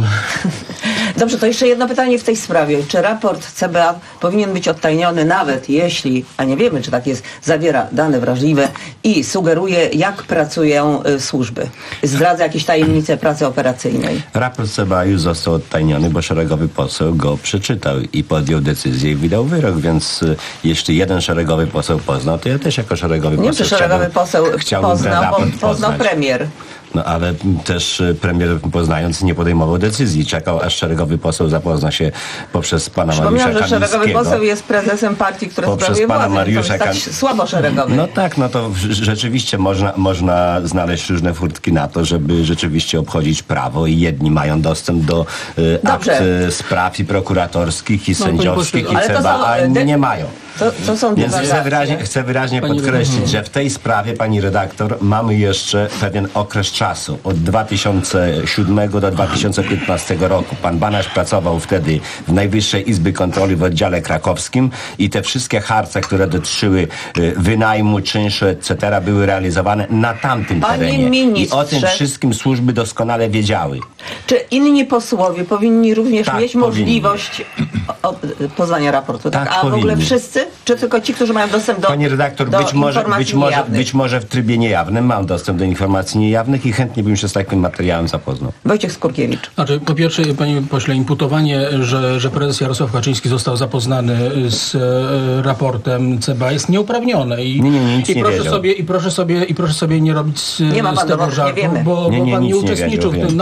Dobrze, to jeszcze jedno pytanie w tej sprawie. Czy raport C B A powinien być odtajniony nawet jeśli, a nie wiemy, czy tak jest, zawiera dane wrażliwe i sugeruje, jak pracują y, służby? Zdradza jakieś tajemnice pracy operacyjnej.
Raport C B A już został odtajniony, bo szeregowy poseł go przeczytał i podjął decyzję i wydał wyrok, więc y, jeśli jeden szeregowy poseł poznał, to ja też jako szeregowy
Nie,
poseł
czy szeregowy
chciałbym-
poseł
chciałbym ten
poznał, bo
raport
poznał
poznać.
premier.
No ale też y, premier poznając nie podejmował decyzji. Czekał, aż szeregowy poseł zapozna się poprzez pana Mariusza
Przypomniałam, że szeregowy
Kamińskiego.
poseł jest prezesem partii, która
Poprzez
sprawuje
pana
władzę.
Mariusza
To jest tak słabo szeregowy.
No tak, no to w- rzeczywiście można, można znaleźć różne furtki na to, żeby rzeczywiście obchodzić prawo i jedni mają dostęp do y, akt
Dobrze.
y, spraw i prokuratorskich, i
No, panie
sędziowskich,
pośle,
i
ale to
C B A,
są,
a
e,
inni
de-
nie mają.
To, to są
Więc
dwa
chcę
racje.
wyraźnie, chcę wyraźnie
Pani
podkreślić,
redaktor.
że w tej sprawie, pani redaktor, mamy jeszcze pewien okres czasu. Od dwa tysiące siódmego do dwa tysiące piętnastego roku. Pan Banaś pracował wtedy w Najwyższej Izbie Kontroli w oddziale krakowskim i te wszystkie harce, które dotyczyły y, wynajmu, czynszu, et cetera były realizowane na tamtym
Panie
terenie.
ministrze.
I o tym wszystkim służby doskonale wiedziały.
Czy inni posłowie powinni również
Tak,
mieć
powinni.
możliwość o, o, poznania raportu? Tak?
Tak,
A w ogóle
powinni.
wszyscy? Czy tylko ci, którzy mają dostęp do
Pani redaktor,
do
być może,
informacji
być, może,
niejawnych?
być może w trybie niejawnym mam dostęp do informacji niejawnych i chętnie bym się z takim materiałem zapoznał.
Wojciech Skurkiewicz.
Znaczy, po pierwsze, panie pośle, imputowanie, że, że prezes Jarosław Kaczyński został zapoznany z e, raportem C B A jest nieuprawnione. I,
Nie, nie, nie, nic
i
nie
proszę
wiedział.
sobie i proszę sobie i proszę sobie nie robić z,
Nie ma
z
pan
tego
dowodów, nie
żartu,
wiemy.
bo,
Nie,
bo
nie,
pan
nic
nie
nie
uczestniczył
wiedział,
w tym.
wiem.
No ale dobrze,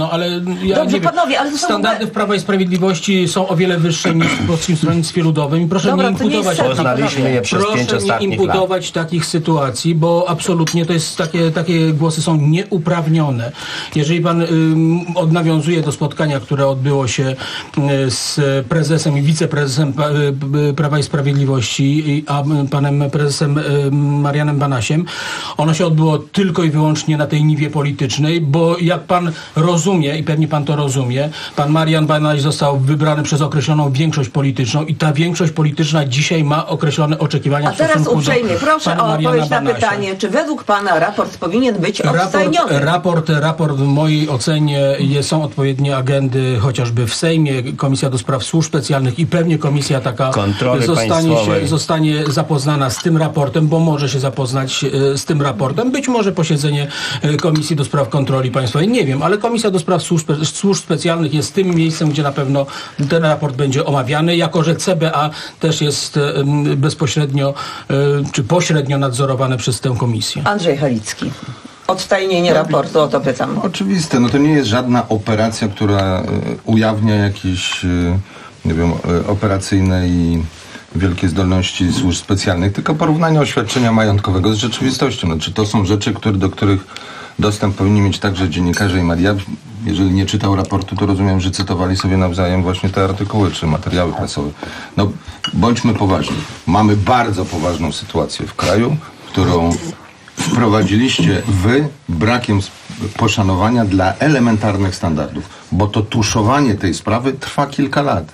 no ale ja
Dobrze,
nie wiem,
panowie, ale to są
standardy
w ogóle-
w Prawa i Sprawiedliwości są o wiele wyższe niż w Polskim Stronnictwie Ludowym i proszę
Dobra,
nie
to nie
imputować
jest
takich,
Poznaliśmy je przez pięć
proszę nie
ostatnich
imputować takich sytuacji, bo absolutnie to jest takie, takie głosy są nieuprawnione. Jeżeli pan ym, odnawiązuje do spotkania, które odbyło się y, z prezesem i wiceprezesem pa, y, Prawa i Sprawiedliwości, i, a y, panem prezesem y, Marianem Banasiem, ono się odbyło tylko i wyłącznie na tej niwie politycznej, bo jak pan rozumie, i pewnie pan to rozumie, pan Marian Banaś został wybrany przez określoną większość polityczną i ta większość polityczna dzisiaj ma określone oczekiwania
A
w
teraz
stosunku
uprzejmie,
do
proszę
pana
o
Mariana
odpowiedź na
Banasia.
pytanie, czy według pana raport powinien być
Raport,
odstajniony?
raport, raport w mojej ocenie jest, są odpowiednie agendy chociażby w Sejmie, Komisja do Spraw Służb Specjalnych i pewnie komisja taka
Kontroli
zostanie,
państwowej.
się, zostanie zapoznana z tym raportem, bo może się zapoznać e, z tym raportem. Być może posiedzenie e, Komisji do Spraw Kontroli Państwowej, nie wiem, ale Komisja do Spraw Służb, Służb Specjalnych jest tym miejscem, gdzie na pewno ten raport będzie omawiany, jako że C B A też jest e, m, bezpośrednio e, czy pośrednio nadzorowane przez tę komisję.
Andrzej Halicki. Odtajnienie raportu, o to pytam.
Oczywiste, no to nie jest żadna operacja, która y, ujawnia jakieś, y, nie wiem, y, operacyjne i wielkie zdolności służb specjalnych, tylko porównanie oświadczenia majątkowego z rzeczywistością. No, czy to są rzeczy, które, do których dostęp powinni mieć także dziennikarze i media? Jeżeli nie czytał raportu, to rozumiem, że cytowali sobie nawzajem właśnie te artykuły czy materiały prasowe. No, bądźmy poważni. Mamy bardzo poważną sytuację w kraju, którą wprowadziliście wy brakiem sp- poszanowania dla elementarnych standardów, bo to tuszowanie tej sprawy trwa kilka lat.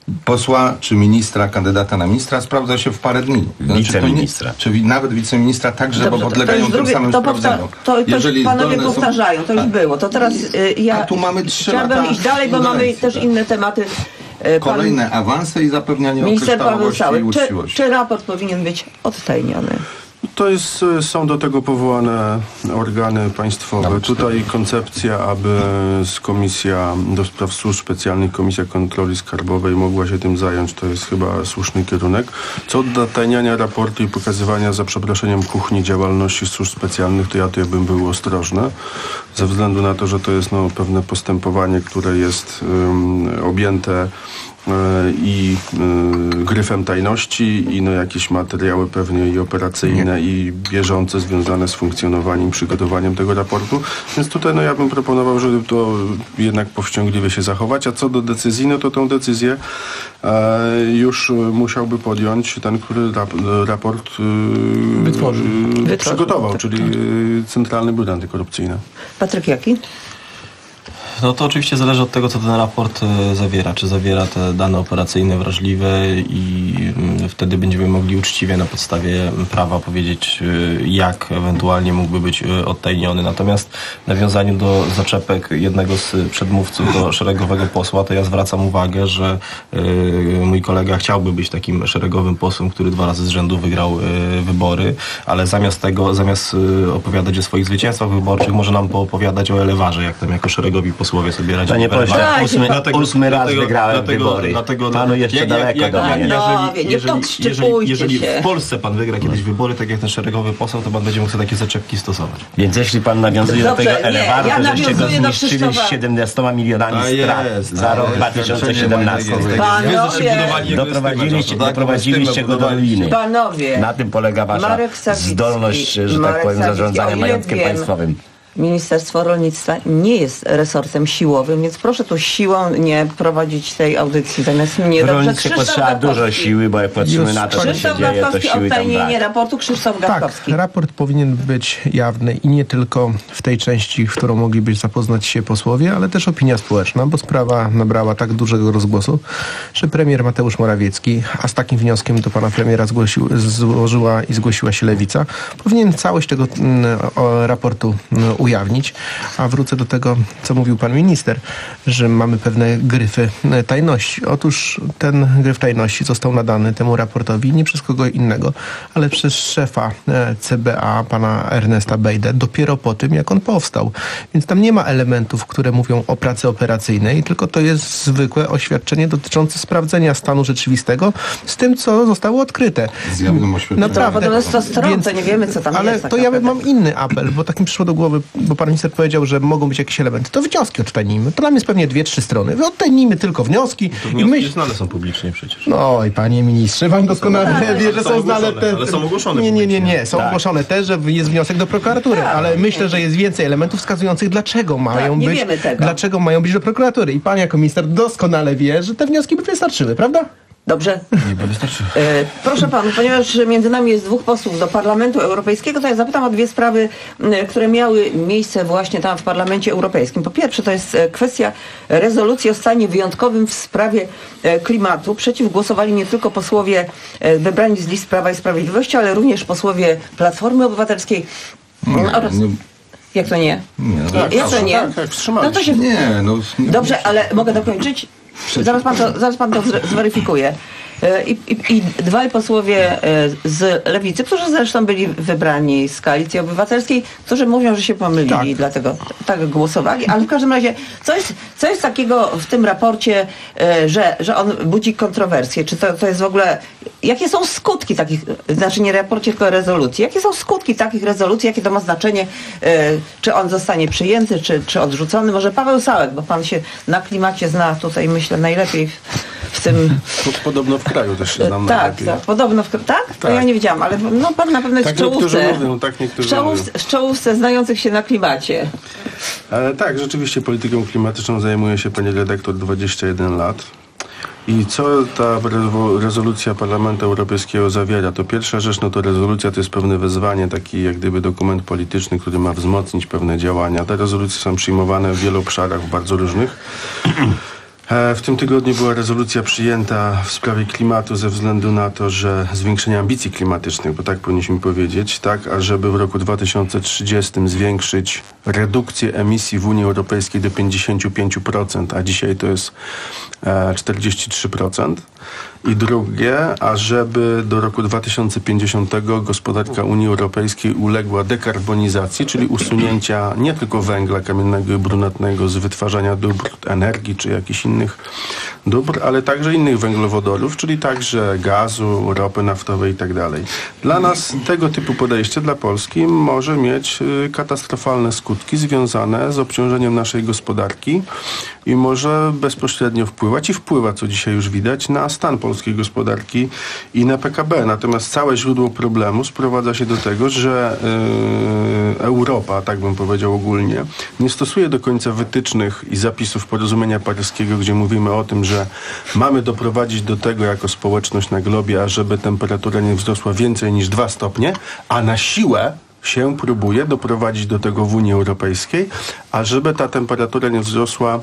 Posła czy ministra, kandydata na ministra sprawdza się w parę dni. Znaczy,
Wiceministra.
To nie, czy nawet wiceministra także,
Dobrze,
bo
to- to
podlegają
jest
tym
drugie-
samym
to powta-
sprawdzeniom.
To, to
Jeżeli
panowie
zdolne są-
powtarzają, to już
A-
było. To teraz y, ja
A tu mamy trzy
chciałabym
lata
iść dalej, bo mamy
indolencji,
też
tak.
inne tematy. Y, pan
Kolejne awanse i zapewnianie
minister Paweł
określoności i
Sały, czy,
uczciwości.
czy raport powinien być odtajniony?
To jest, są do tego powołane organy państwowe. Tutaj koncepcja, aby z Komisja do Spraw Służb Specjalnych, Komisja Kontroli Skarbowej mogła się tym zająć, to jest chyba słuszny kierunek. Co do tajniania raportu i pokazywania, za przeproszeniem, kuchni działalności służb specjalnych, to ja tutaj bym był ostrożny, ze względu na to, że to jest no, pewne postępowanie, które jest um, objęte i y, gryfem tajności i no, jakieś materiały pewnie i operacyjne i bieżące związane z funkcjonowaniem, przygotowaniem tego raportu. Więc tutaj no, ja bym proponował, żeby to jednak powściągliwie się zachować. A co do decyzji, no to tę decyzję e, już musiałby podjąć ten, który rap, raport y,
Wytworzył.
y, przygotował, czyli y, Centralny Biuro Antykorupcyjne.
Patryk Jaki?
No to oczywiście zależy od tego, co ten raport e, zawiera. Czy zawiera te dane operacyjne wrażliwe i mm, wtedy będziemy mogli uczciwie na podstawie prawa powiedzieć, e, jak ewentualnie mógłby być e, odtajniony. Natomiast w nawiązaniu do zaczepek jednego z przedmówców, do szeregowego posła, to ja zwracam uwagę, że e, mój kolega chciałby być takim szeregowym posłem, który dwa razy z rzędu wygrał e, wybory, ale zamiast tego, zamiast e, opowiadać o swoich zwycięstwach wyborczych, może nam poopowiadać o elewarze, jak tam jako szeregowi posłowie sobie radzić.
Panie pośle,
Dlatego-
ósmy,
dlatego-
ósmy raz
dlatego-
wygrałem
dlatego-
wybory.
dlatego-
Panu jeszcze
jak-
daleko
jak-
do
jak-
mnie.
Panowie, nie
jeżeli,
podszczypujcie
jeżeli,
się.
jeżeli w Polsce pan wygra kiedyś wybory, tak jak ten szeregowy poseł, to pan będzie mógł sobie takie zaczepki stosować.
Więc jeśli pan nawiązuje
Dobrze,
do tego
nie,
elewaru,
ja
to żeście go
nawiązuję do
zniszczyli
Krzysztofa.
z siedemdziesięcioma milionami
A
strat
jest,
za
a
rok
jest,
dwa tysiące siedemnasty.
Panowie,
Doprowadziliście,
Tak,
doprowadziliście go do ruiny.
panowie,
Na tym polega wasza
Marek Sawicki,
zdolność, że tak
Marek
powiem,
Sawicki,
zarządzania
o ile
majątkiem
wiem,
państwowym.
Ministerstwo Rolnictwa nie jest resortem siłowym, więc proszę tu siłą nie prowadzić tej audycji zamiast mnie.
W
Dobrze,
rolnictwie
Krzysztof
potrzeba dużo
Gawkowski.
siły, bo jak patrzymy na to, co się
Krzysztof
dzieje, to
Gawkowski,
siły tam
odtajnienie
brak.
raportu. Krzysztof Gawkowski.
Tak, raport powinien być jawny i nie tylko w tej części, w którą mogliby zapoznać się posłowie, ale też opinia społeczna, bo sprawa nabrała tak dużego rozgłosu, że premier Mateusz Morawiecki, a z takim wnioskiem do pana premiera zgłosił, złożyła i zgłosiła się Lewica, powinien całość tego mm, o, raportu mm, ujawnić. A wrócę do tego, co mówił pan minister, że mamy pewne gryfy e, tajności. Otóż ten gryf tajności został nadany temu raportowi nie przez kogo innego, ale przez szefa e, C B A, pana Ernesta Bejdę, dopiero po tym, jak on powstał. Więc tam nie ma elementów, które mówią o pracy operacyjnej, tylko to jest zwykłe oświadczenie dotyczące sprawdzenia stanu rzeczywistego z tym, co zostało odkryte.
Z jawnym oświadczeniem.
Naprawdę. To jest to stronce,
Więc-
nie wiemy, co tam
ale
jest. tak
to ja
naprawdę.
mam inny apel, bo tak mi przyszło do głowy bo pan minister powiedział, że mogą być jakieś elementy, to wnioski odtajnijmy. To nam jest pewnie dwie, trzy strony. Wy odtajnijmy tylko wnioski.
To
I
wnioski
myśl...
znane są publicznie przecież.
No i panie ministrze, pan doskonale
Ale
wie, że
są
są znane
ogłoszone,
te...
ale są ogłoszone
Nie, nie, nie,
publicznie.
nie. Są
Tak.
ogłoszone też, że jest wniosek do prokuratury, ale myślę, że jest więcej elementów wskazujących, dlaczego mają
nie
być...
wiemy tego.
Dlaczego mają być do prokuratury. I pan jako minister doskonale wie, że te wnioski by wystarczyły, prawda?
Dobrze.
Nie, bo wystarczy.
E, proszę panu, ponieważ między nami jest dwóch posłów do Parlamentu Europejskiego, to ja zapytam o dwie sprawy, m, które miały miejsce właśnie tam w Parlamencie Europejskim. Po pierwsze, to jest e, kwestia rezolucji o stanie wyjątkowym w sprawie e, klimatu. Przeciw głosowali nie tylko posłowie e, wybrani z list Prawa i Sprawiedliwości, ale również posłowie Platformy Obywatelskiej
Nie,
oraz...
nie.
Jak to nie?
Nie, no,
Jak, jak to nie?
Tak, tak, wstrzymali
No to się...
Nie, no... Nie,
Dobrze, ale mogę dokończyć? Zaraz pan to, zaraz pan to zre- zweryfikuje. E, I, i, I dwaj posłowie e, z Lewicy, którzy zresztą byli wybrani z Koalicji Obywatelskiej, którzy mówią, że się pomylili,
Tak.
dlatego t- tak głosowali. Ale w każdym razie, co jest, co jest takiego w tym raporcie, e, że, że on budzi kontrowersje? Czy to, to jest w ogóle... Jakie są skutki takich, znaczy nie raporcie, tylko rezolucji? Jakie są skutki takich rezolucji? Jakie to ma znaczenie? E, czy on zostanie przyjęty, czy, czy odrzucony? Może Paweł Sałek, bo pan się na klimacie zna tutaj, myślę, najlepiej w, w tym...
Podobno w kraju też się znam
Tak,
najlepiej.
tak, podobno. W, tak? To
Tak.
ja nie wiedziałam, ale no, pan na pewno jest
Tak
w czołówce.
niektórzy mówią, tak
w,
niektórzy
czołówce w czołówce znających się na klimacie.
Ale tak, rzeczywiście polityką klimatyczną zajmuje się pani redaktor dwadzieścia jeden lat. I co ta rewo- rezolucja Parlamentu Europejskiego zawiera? To pierwsza rzecz, no to rezolucja to jest pewne wezwanie, taki jak gdyby dokument polityczny, który ma wzmocnić pewne działania. Te rezolucje są przyjmowane w wielu obszarach, w bardzo różnych. E, W tym tygodniu była rezolucja przyjęta w sprawie klimatu ze względu na to, że zwiększenie ambicji klimatycznych, bo tak powinniśmy powiedzieć, tak, a żeby w roku dwa tysiące trzydziestym zwiększyć redukcję emisji w Unii Europejskiej do pięćdziesiąt pięć procent, a dzisiaj to jest e, czterdzieści trzy procent. I drugie, ażeby do roku dwa tysiące pięćdziesiątego gospodarka Unii Europejskiej uległa dekarbonizacji, czyli usunięcia nie tylko węgla kamiennego i brunatnego z wytwarzania dóbr, energii czy jakichś innych dóbr, ale także innych węglowodorów, czyli także gazu, ropy naftowej i tak dalej. Dla nas tego typu podejście dla Polski może mieć y, katastrofalne skutki związane z obciążeniem naszej gospodarki i może bezpośrednio wpływać i wpływa, co dzisiaj już widać, na stan polskiej gospodarki i na P K B. Natomiast całe źródło problemu sprowadza się do tego, że yy, Europa, tak bym powiedział ogólnie, nie stosuje do końca wytycznych i zapisów porozumienia paryskiego, gdzie mówimy o tym, że mamy doprowadzić do tego jako społeczność na globie, ażeby temperatura nie wzrosła więcej niż dwa stopnie, a na siłę się próbuje doprowadzić do tego w Unii Europejskiej, ażeby ta temperatura nie wzrosła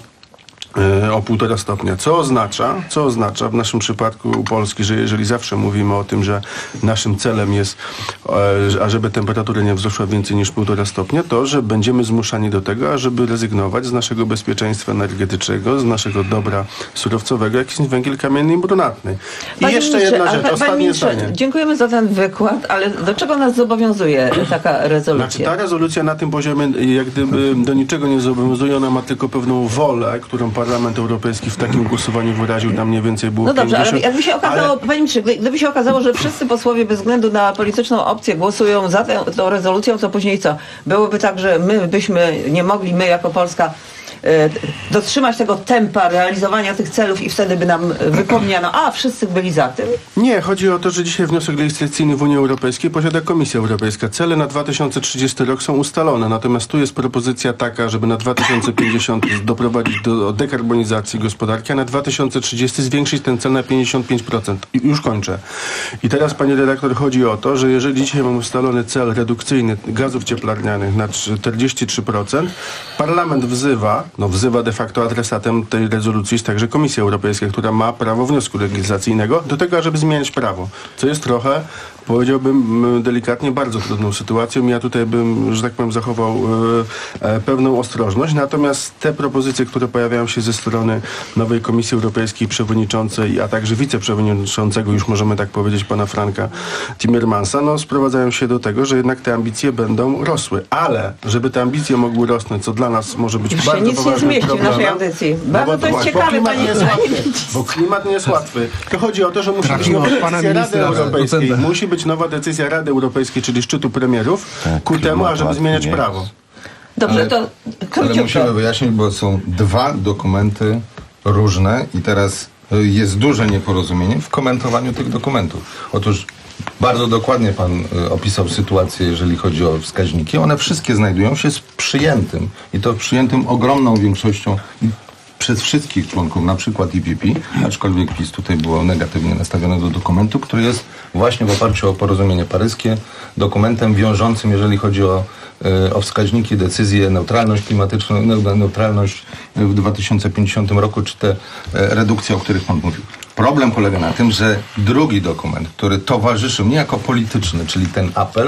o półtora stopnia. Co oznacza, co oznacza w naszym przypadku u Polski, że jeżeli zawsze mówimy o tym, że naszym celem jest, e, ażeby temperatura nie wzrosła więcej niż półtora stopnia, to, że będziemy zmuszani do tego, ażeby rezygnować z naszego bezpieczeństwa energetycznego, z naszego dobra surowcowego, jak jest węgiel kamienny i brunatny. I
Panie
jeszcze
ministrze,
jedna
ale
rzecz,
pa-
ostatnie
panie ministrze,
zdanie.
dziękujemy za ten wykład, ale do czego nas zobowiązuje taka rezolucja?
Znaczy ta rezolucja na tym poziomie jak gdyby do niczego nie zobowiązuje, ona ma tylko pewną wolę, którą Parlament Europejski w takim głosowaniu wyraził, tam mniej więcej było
No dobrze,
pięćdziesiąt,
ale jakby się okazało,
ale-
panie ministrze, gdy- gdyby się okazało, że wszyscy posłowie bez względu na polityczną opcję głosują za tę, tą rezolucją, to później co? Byłoby tak, że my byśmy nie mogli, my jako Polska, e, dotrzymać tego tempa realizowania tych celów i wtedy by nam wypomniano, a wszyscy byli za tym?
Nie, chodzi o to, że dzisiaj wniosek legislacyjny w Unii Europejskiej posiada Komisja Europejska. Cele na dwa tysiące trzydziesty rok są ustalone, natomiast tu jest propozycja taka, żeby na dwa tysiące pięćdziesiąty doprowadzić do dekarbonizacji gospodarki, a na dwa tysiące trzydziesty zwiększyć ten cel na pięćdziesiąt pięć procent. I już kończę. I teraz, panie redaktor, chodzi o to, że jeżeli dzisiaj mamy ustalony cel redukcyjny gazów cieplarnianych na czterdzieści trzy procent, Parlament wzywa, no wzywa de facto adresatem tej rezolucji jest także Komisja Europejska, która ma prawo wniosku legislacyjnego do tego, ażeby zmieniać prawo. Co jest trochę, powiedziałbym delikatnie, bardzo trudną sytuacją. Ja tutaj bym, że tak powiem, zachował e, e, pewną ostrożność. Natomiast te propozycje, które pojawiają się ze strony nowej Komisji Europejskiej przewodniczącej, a także wiceprzewodniczącego, już możemy tak powiedzieć, pana Franka Timmermansa, no sprowadzają się do tego, że jednak te ambicje będą rosły. Ale, żeby te ambicje mogły rosnąć, co dla nas może być
Już się
bardzo
nic nie
poważnym
zmieści w
problemem.
naszej audycji. Bardzo
bo
to jest
właśnie,
ciekawe,
bo klimat
panie
nie jest łatwy. Bo klimat nie jest łatwy. To chodzi o to, że musi być
Trafiło
nowa
pana
decyzja Rady
ministra,
Europejskiej.
docenta.
Musi być nowa decyzja Rady Europejskiej, czyli szczytu premierów, ku temu, ażeby zmieniać prawo.
Dobrze,
ale,
to
ale
króciutko.
musimy wyjaśnić, bo są dwa dokumenty różne i teraz y, jest duże nieporozumienie w komentowaniu tych dokumentów. Otóż bardzo dokładnie pan y, opisał sytuację, jeżeli chodzi o wskaźniki. One wszystkie znajdują się z przyjętym i to przyjętym ogromną większością i przez wszystkich członków, na przykład I P P, aczkolwiek PiS tutaj było negatywnie nastawione do dokumentu, który jest właśnie w oparciu o porozumienie paryskie dokumentem wiążącym, jeżeli chodzi o, y, o wskaźniki, decyzje, neutralność klimatyczną, neu- neutralność w dwa tysiące pięćdziesiątym roku, czy te y, redukcje, o których pan mówił. Problem polega na tym, że drugi dokument, który towarzyszył niejako polityczny, czyli ten apel,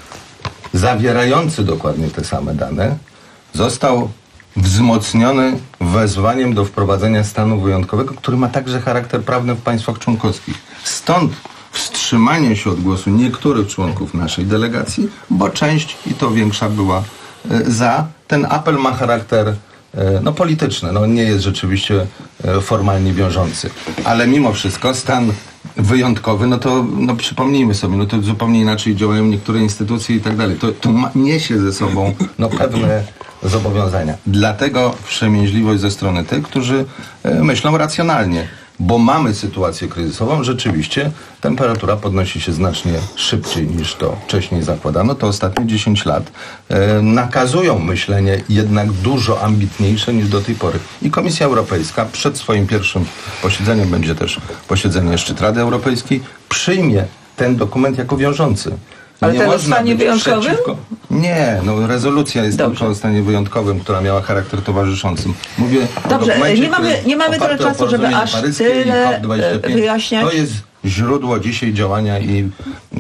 zawierający dokładnie te same dane, został wzmocniony wezwaniem do wprowadzenia stanu wyjątkowego, który ma także charakter prawny w państwach członkowskich. Stąd wstrzymanie się od głosu niektórych członków naszej delegacji, bo część, i to większa, była e, za. Ten apel ma charakter e, no, polityczny, no, nie jest rzeczywiście e, formalnie wiążący. Ale mimo wszystko stan wyjątkowy, no to no, przypomnijmy sobie, no to zupełnie inaczej działają niektóre instytucje i tak dalej. To, to ma, niesie ze sobą no, pewne zobowiązania. Dlatego wstrzemięźliwość ze strony tych, którzy e, myślą racjonalnie, bo mamy sytuację kryzysową, rzeczywiście temperatura podnosi się znacznie szybciej niż to wcześniej zakładano. To ostatnie dziesięć lat e, nakazują myślenie jednak dużo ambitniejsze niż do tej pory. I Komisja Europejska przed swoim pierwszym posiedzeniem, będzie też posiedzenie szczyt Rady Europejskiej, przyjmie ten dokument jako wiążący.
Ale
nie
ten o
można
stanie
być
wyjątkowym?
przeciwko. Nie, no rezolucja jest
Dobrze.
tylko o stanie wyjątkowym, która miała charakter towarzyszącym. Mówię o
Dobrze,
dokumencie,
nie mamy-
który
nie mamy
oparty
tyle
o
czasu, żeby
porozumienie
aż
paryskie
tyle,
i COP dwadzieścia pięć.
wyjaśniać.
To jest źródło dzisiaj działania i, y,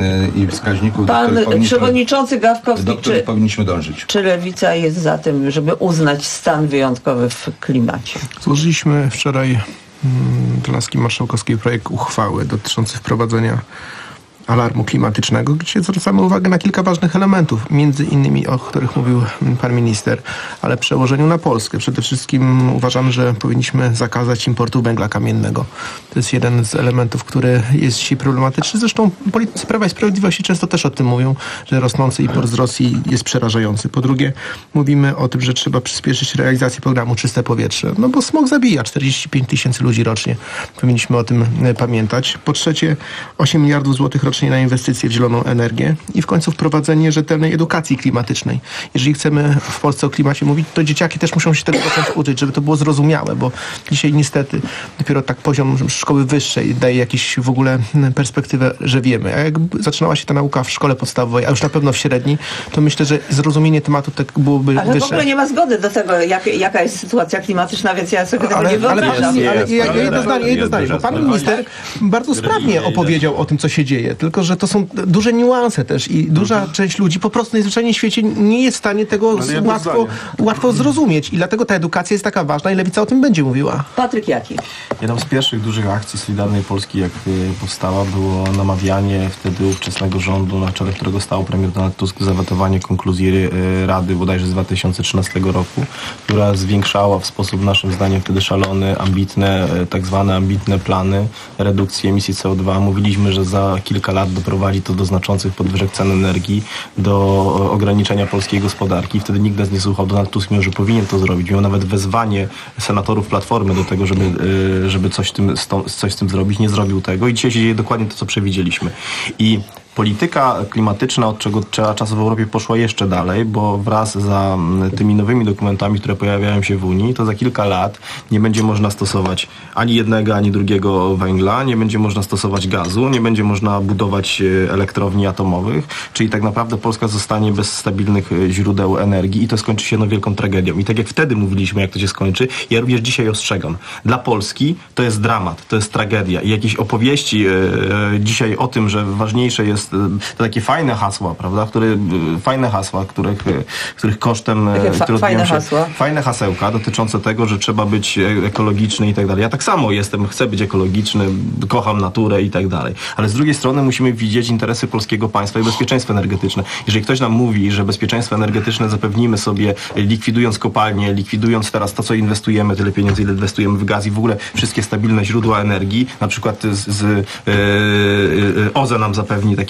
i wskaźników, do
Pan
których powinniśmy,
przewodniczący Gawkowski,
do których
czy,
powinniśmy dążyć.
czy Lewica jest za tym, żeby uznać stan wyjątkowy w klimacie?
Złożyliśmy wczoraj mm, do laski marszałkowskiej projekt uchwały dotyczący wprowadzenia alarmu klimatycznego, gdzie zwracamy uwagę na kilka ważnych elementów, między innymi o których mówił pan minister, ale przełożeniu na Polskę. Przede wszystkim uważam, że powinniśmy zakazać importu węgla kamiennego. To jest jeden z elementów, który jest dzisiaj problematyczny. Zresztą politycy Prawa i Sprawiedliwości często też o tym mówią, że rosnący import z Rosji jest przerażający. Po drugie, mówimy o tym, że trzeba przyspieszyć realizację programu Czyste Powietrze, no bo smog zabija czterdzieści pięć tysięcy ludzi rocznie. Powinniśmy o tym pamiętać. Po trzecie, osiem miliardów złotych rocznie na inwestycje w zieloną energię i w końcu wprowadzenie rzetelnej edukacji klimatycznej. Jeżeli chcemy w Polsce o klimacie mówić, to dzieciaki też muszą się tego zacząć uczyć, żeby to było zrozumiałe, bo dzisiaj niestety dopiero tak poziom szkoły wyższej daje jakąś w ogóle perspektywę, że wiemy. A jak zaczynała się ta nauka w szkole podstawowej, a już na pewno w średniej, to myślę, że zrozumienie tematu tak byłoby
Ale
wyższe.
w ogóle nie ma zgody do tego, jak, jaka jest sytuacja klimatyczna, więc ja sobie tego
Ale,
nie
ale,
wyobrażam.
pan, ale
jest,
ja, ja
ale
jedno zdanie, jedno
jest
zdanie, bo
dużo
pan
spraw.
minister bardzo sprawnie opowiedział o tym, co się dzieje, tylko że to są duże niuanse też i duża część ludzi po prostu najzwyczajniej w świecie nie jest w stanie tego
Ale jedno
łatwo,
zdanie.
łatwo zrozumieć i dlatego ta edukacja jest taka ważna i Lewica o tym będzie mówiła.
Patryk Jaki?
Jedną z pierwszych dużych akcji Solidarnej Polski, jak y, powstała, było namawianie wtedy ówczesnego rządu, na czele którego stał premier Donald Tusk, zawetowanie konkluzji y, Rady bodajże z dwa tysiące trzynastego roku, która zwiększała w sposób naszym zdaniem wtedy szalony, ambitne, y, tak zwane ambitne plany redukcji emisji C O dwa. Mówiliśmy, że za kilka lat doprowadzi to do znaczących podwyżek cen energii, do ograniczenia polskiej gospodarki. Wtedy nikt nas nie słuchał. Donald Tusk miał, że powinien to zrobić. Miał nawet wezwanie senatorów Platformy do tego, żeby, y, żeby coś, tym, z tą, coś z tym zrobić. Nie zrobił tego i dzisiaj się dzieje dokładnie to, co przewidzieliśmy. I polityka klimatyczna od czego trzeba czasu w Europie poszła jeszcze dalej, bo wraz za tymi nowymi dokumentami, które pojawiają się w Unii, to za kilka lat nie będzie można stosować ani jednego, ani drugiego węgla, nie będzie można stosować gazu, nie będzie można budować elektrowni atomowych, czyli tak naprawdę Polska zostanie bez stabilnych źródeł energii i to skończy się no wielką tragedią. I tak jak wtedy mówiliśmy, jak to się skończy, ja również dzisiaj ostrzegam. Dla Polski to jest dramat, to jest tragedia i jakieś opowieści e, dzisiaj o tym, że ważniejsze jest to takie fajne hasła, prawda, które, fajne hasła, których, których kosztem...
Takie fa-
które
fajne
się,
hasła?
Fajne hasełka dotyczące tego, że trzeba być ekologiczny i tak dalej. Ja tak samo jestem, chcę być ekologiczny, kocham naturę i tak dalej. Ale z drugiej strony musimy widzieć interesy polskiego państwa i bezpieczeństwo energetyczne. Jeżeli ktoś nam mówi, że bezpieczeństwo energetyczne zapewnimy sobie likwidując kopalnie, likwidując teraz to, co inwestujemy, tyle pieniędzy, ile inwestujemy w gaz i w ogóle wszystkie stabilne źródła energii, na przykład z, z yy, yy, O Z E nam zapewni takie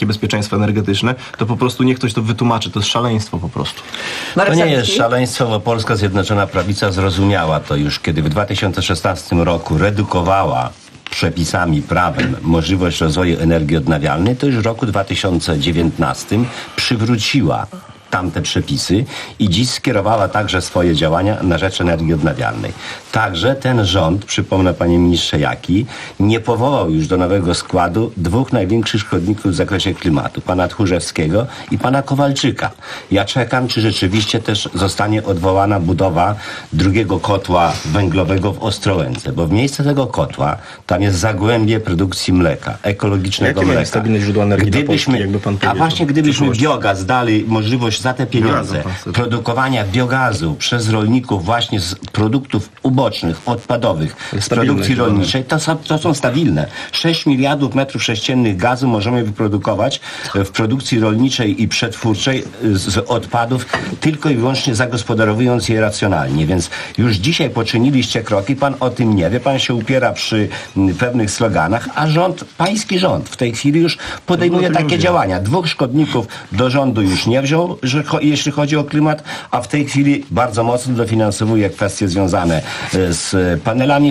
takie bezpieczeństwo energetyczne, to po prostu niech ktoś to wytłumaczy. To jest szaleństwo po prostu.
To nie jest szaleństwo, bo Polska Zjednoczona Prawica zrozumiała to już, kiedy w dwa tysiące szesnastym roku redukowała przepisami, prawem możliwość rozwoju energii odnawialnej, to już w roku dwa tysiące dziewiętnastym przywróciła tamte przepisy i dziś skierowała także swoje działania na rzecz energii odnawialnej. Także ten rząd, przypomnę panie ministrze jaki, nie powołał już do nowego składu dwóch największych szkodników w zakresie klimatu, pana Tchórzewskiego i pana Kowalczyka. Ja czekam, czy rzeczywiście też zostanie odwołana budowa drugiego kotła węglowego w Ostrołęce, bo w miejsce tego kotła tam jest zagłębie produkcji mleka, ekologicznego
Jakie
mleka.
stabilne źródła energii dla
Gdybyśmy,
Polski, jakby pan
a
powiedział?
właśnie gdybyśmy
Przyszłość.
biogaz dali możliwość za te pieniądze produkowania biogazu przez rolników właśnie z produktów ubocznych, odpadowych, z produkcji rolniczej, to są, to są stabilne. sześć miliardów metrów sześciennych gazu możemy wyprodukować w produkcji rolniczej i przetwórczej z odpadów, tylko i wyłącznie zagospodarowując je racjonalnie. Więc już dzisiaj poczyniliście kroki, pan o tym nie wie, pan się upiera przy pewnych sloganach, a rząd, pański rząd w tej chwili już podejmuje
No,
takie działania. Dwóch szkodników do rządu już nie wziął, że, jeśli chodzi o klimat, a w tej chwili bardzo mocno dofinansowuje kwestie związane z panelami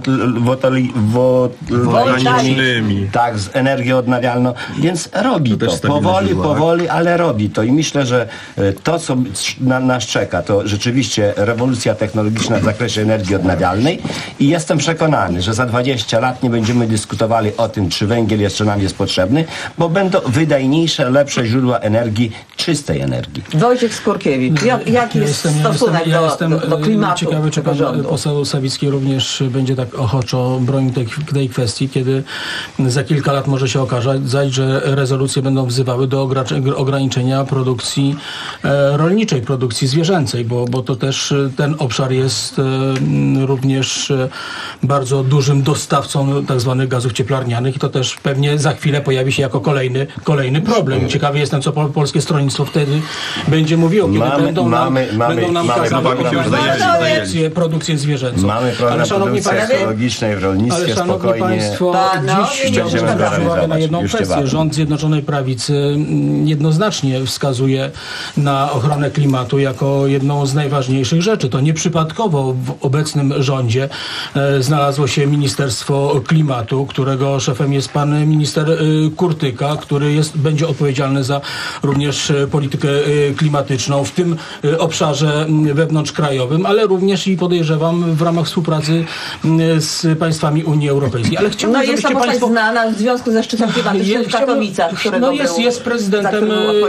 fotowoltaicznymi, tak, z energią odnawialną, więc robi to, to powoli, źródła, powoli, ale robi to i myślę, że to, co na, nas czeka, to rzeczywiście rewolucja technologiczna w zakresie energii odnawialnej i jestem przekonany, że za dwadzieścia lat nie będziemy dyskutowali o tym, czy węgiel jeszcze nam jest potrzebny, bo będą wydajniejsze, lepsze źródła energii, czystej energii.
Wojciech Skurkiewicz, jak, jaki jest
jestem,
stosunek
ja
do,
jestem,
do,
ja
do klimatu
jestem ciekawy, czy pan
rządu?
poseł Sawicki również będzie tak ochoczo bronił tej, tej kwestii, kiedy za kilka lat może się okazać, że rezolucje będą wzywały do ograniczenia produkcji e, rolniczej, produkcji zwierzęcej, bo, bo to też ten obszar jest e, również e, bardzo dużym dostawcą tak zwanych gazów cieplarnianych i to też pewnie za chwilę pojawi się jako kolejny, kolejny problem. Ciekawy jestem, co po, Polskie Stronnictwo wtedy będzie mówiło, kiedy
mamy,
będą nam,
mamy,
będą nam
mamy,
kazały
mamy
produkcję, produkcję zwierzęcą.
Mamy program
ale szanowni
produkcji
państwo,
ekologicznej w rolnictwie,
ale szanowni
spokojnie.
państwo, dziś chciałbym zwrócić uwagę na jedną kwestię. Rząd Zjednoczonej Prawicy jednoznacznie wskazuje na ochronę klimatu jako jedną z najważniejszych rzeczy. To nieprzypadkowo w obecnym rządzie e, znalazło się Ministerstwo Klimatu, którego szefem jest pan minister e, Kurtyka, który jest, będzie odpowiedzialny za również e, politykę e, klimatyczną w tym e, obszarze wewnątrzkrajowym, ale również i podejrzewam w ramach współpracy e, z państwami Unii Europejskiej. Ale chciałbym,
no jest
żebyście
to postać
państwo...
znana w związku ze szczytem klimatycznym w Katowicach,
No jest, jest prezydentem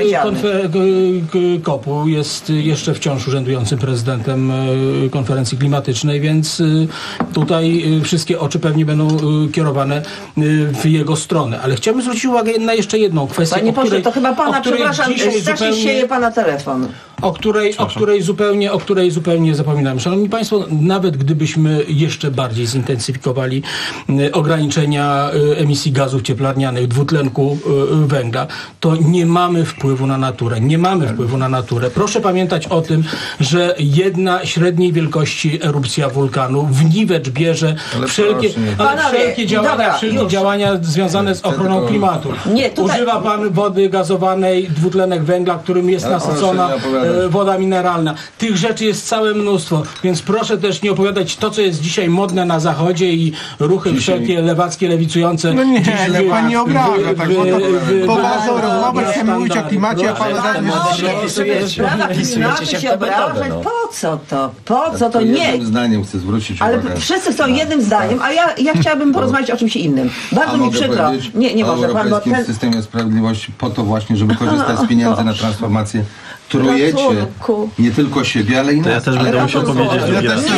kopu, jest jeszcze wciąż urzędującym prezydentem konferencji klimatycznej, więc tutaj wszystkie oczy pewnie będą kierowane w jego stronę. Ale chciałbym zwrócić uwagę na jeszcze jedną kwestię.
Panie pośle, to chyba pana,
której
przepraszam, strasznie
zupełnie...
sieje pana telefon.
O której, o, której zupełnie, o której zupełnie zapominałem. Szanowni Państwo, nawet gdybyśmy jeszcze bardziej zintensyfikowali y, ograniczenia y, emisji gazów cieplarnianych, dwutlenku y, węgla, to nie mamy wpływu na naturę. Nie mamy wpływu na naturę. Proszę pamiętać o tym, że jedna średniej wielkości erupcja wulkanu w niwecz bierze
ale
wszelkie,
proszę,
ale
Panowie,
wszelkie, działania,
dobra,
wszelkie działania związane z ochroną
tylko...
klimatu.
Nie, tutaj...
Używa pan wody gazowanej, dwutlenek węgla, którym jest
ale
nasycona
proszę,
woda mineralna. Tych rzeczy jest całe mnóstwo, więc proszę też nie opowiadać to, co jest dzisiaj modne na zachodzie i ruchy dzisiaj... wszelkie lewackie, lewicujące.
No nie, ale pan nie obraża, tak, bo to poważną rozmowę chcemy mówić o klimacie, a pan zaraz
Sprawa klimatu się obrażać, po co to? Po co to? Nie.
Jednym zdaniem chcę zwrócić
ale
uwagę.
wszyscy chcą jednym zdaniem, a ja, ja chciałabym porozmawiać o czymś innym. Bardzo mi przykro. Nie, nie może pan, bo
ten... w systemie sprawiedliwości po to właśnie, żeby korzystać z pieniędzy na transformację. Trujecie nie tylko siebie, ale i nas.
To ja też będę musiał powiedzieć drugi raz.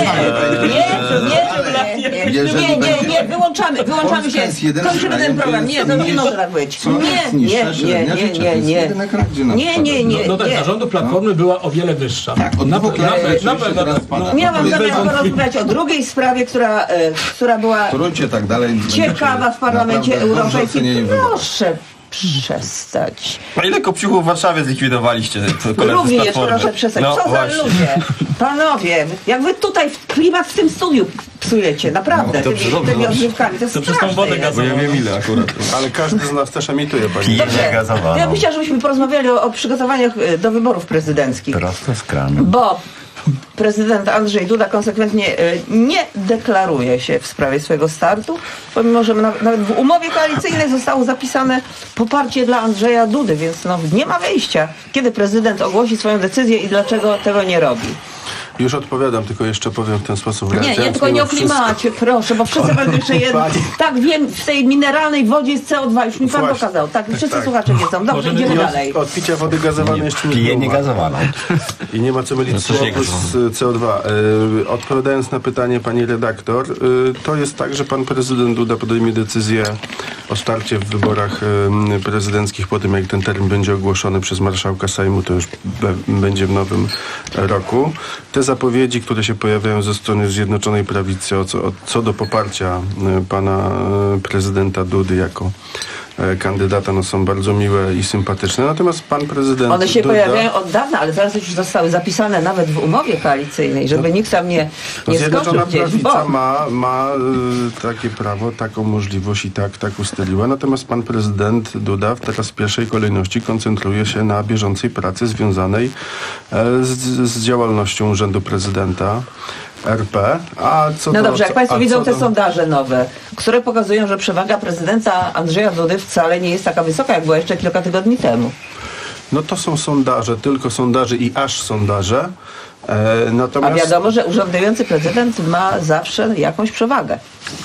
Nie, nie, nie, nie, nie, wyłączamy, wyłączamy się, kończymy ten program. Nie, to nie może tak być. Nie, nie, nie, nie, nie, nie. Nie, nie, nie.
No tak, za rządu Platformy była o wiele wyższa.
Miałam zamiar porozmawiać o drugiej sprawie, która, która była ciekawa w Parlamencie Europejskim. Proszę przestać.
A ile kopciuchów w Warszawie zlikwidowaliście?
Również proszę przestać.
No,
co
właśnie.
za ludzie? Panowie, jak wy tutaj w klimat w tym studiu psujecie, naprawdę,
No, dobrze,
tymi,
dobrze,
tymi
dobrze.
odżywkami. To jest
To przez tą
straszne
wodę
jest.
gazową. Ja wiem ile akurat.
Ale każdy z nas też emituje, pani.
Dobrze, to ja bym chciała, żebyśmy porozmawiali o, o przygotowaniach y, do wyborów prezydenckich.
Prosto z kranu.
Bo prezydent Andrzej Duda konsekwentnie y, nie deklaruje się w sprawie swojego startu, pomimo że na, nawet w umowie koalicyjnej zostało zapisane poparcie dla Andrzeja Dudy, więc no, nie ma wyjścia. Kiedy prezydent ogłosi swoją decyzję i dlaczego tego nie robi?
Już odpowiadam, tylko jeszcze powiem w ten sposób.
Nie, nie,
Wracając
tylko nie
mimo
o klimacie,
wszystko-
proszę, bo wszyscy będą jeszcze jedno.
Pani-
Tak, wiem, w tej mineralnej wodzie jest C O dwa, już mi pan
Właśnie.
pokazał. Tak, wszyscy
Tak.
słuchacze wiedzą. Dobrze, idziemy
I od-
dalej.
Od picia wody gazowanej jeszcze nie
Piję
było.
niegazowaną.
I nie ma co mylić
No, coś
słowa z C O dwa. Y, odpowiadając na pytanie pani redaktor, y, to jest tak, że pan prezydent Duda podejmie decyzję o starcie w wyborach y, prezydenckich po tym, jak ten termin będzie ogłoszony przez marszałka Sejmu, to już be, będzie w nowym roku. Te zapowiedzi, które się pojawiają ze strony Zjednoczonej Prawicy o co, o, co do poparcia y, pana y, prezydenta Dudy jako y, kandydata, no są bardzo miłe i sympatyczne. Natomiast pan prezydent
One się
Duda,
pojawiają od dawna, ale teraz już zostały zapisane nawet w umowie koalicyjnej, żeby nikt tam nie,
To
nie skoczył
Zjednoczona
gdzieś.
Prawica
Bo
ma, ma y, takie prawo, taką możliwość i tak, tak ustaliła. Natomiast pan prezydent Duda teraz w pierwszej kolejności koncentruje się na bieżącej pracy związanej e, z, z działalnością Urzędu Prezydenta R P. A co
no
do,
dobrze, jak
co-
państwo
a
widzą
co
te
do-
sondaże nowe, które pokazują, że przewaga prezydenta Andrzeja Dudy wcale nie jest taka wysoka, jak była jeszcze kilka tygodni temu.
No to są sondaże, tylko sondaże i aż sondaże. E,
A
natomiast
wiadomo, że urzędujący prezydent ma zawsze jakąś przewagę.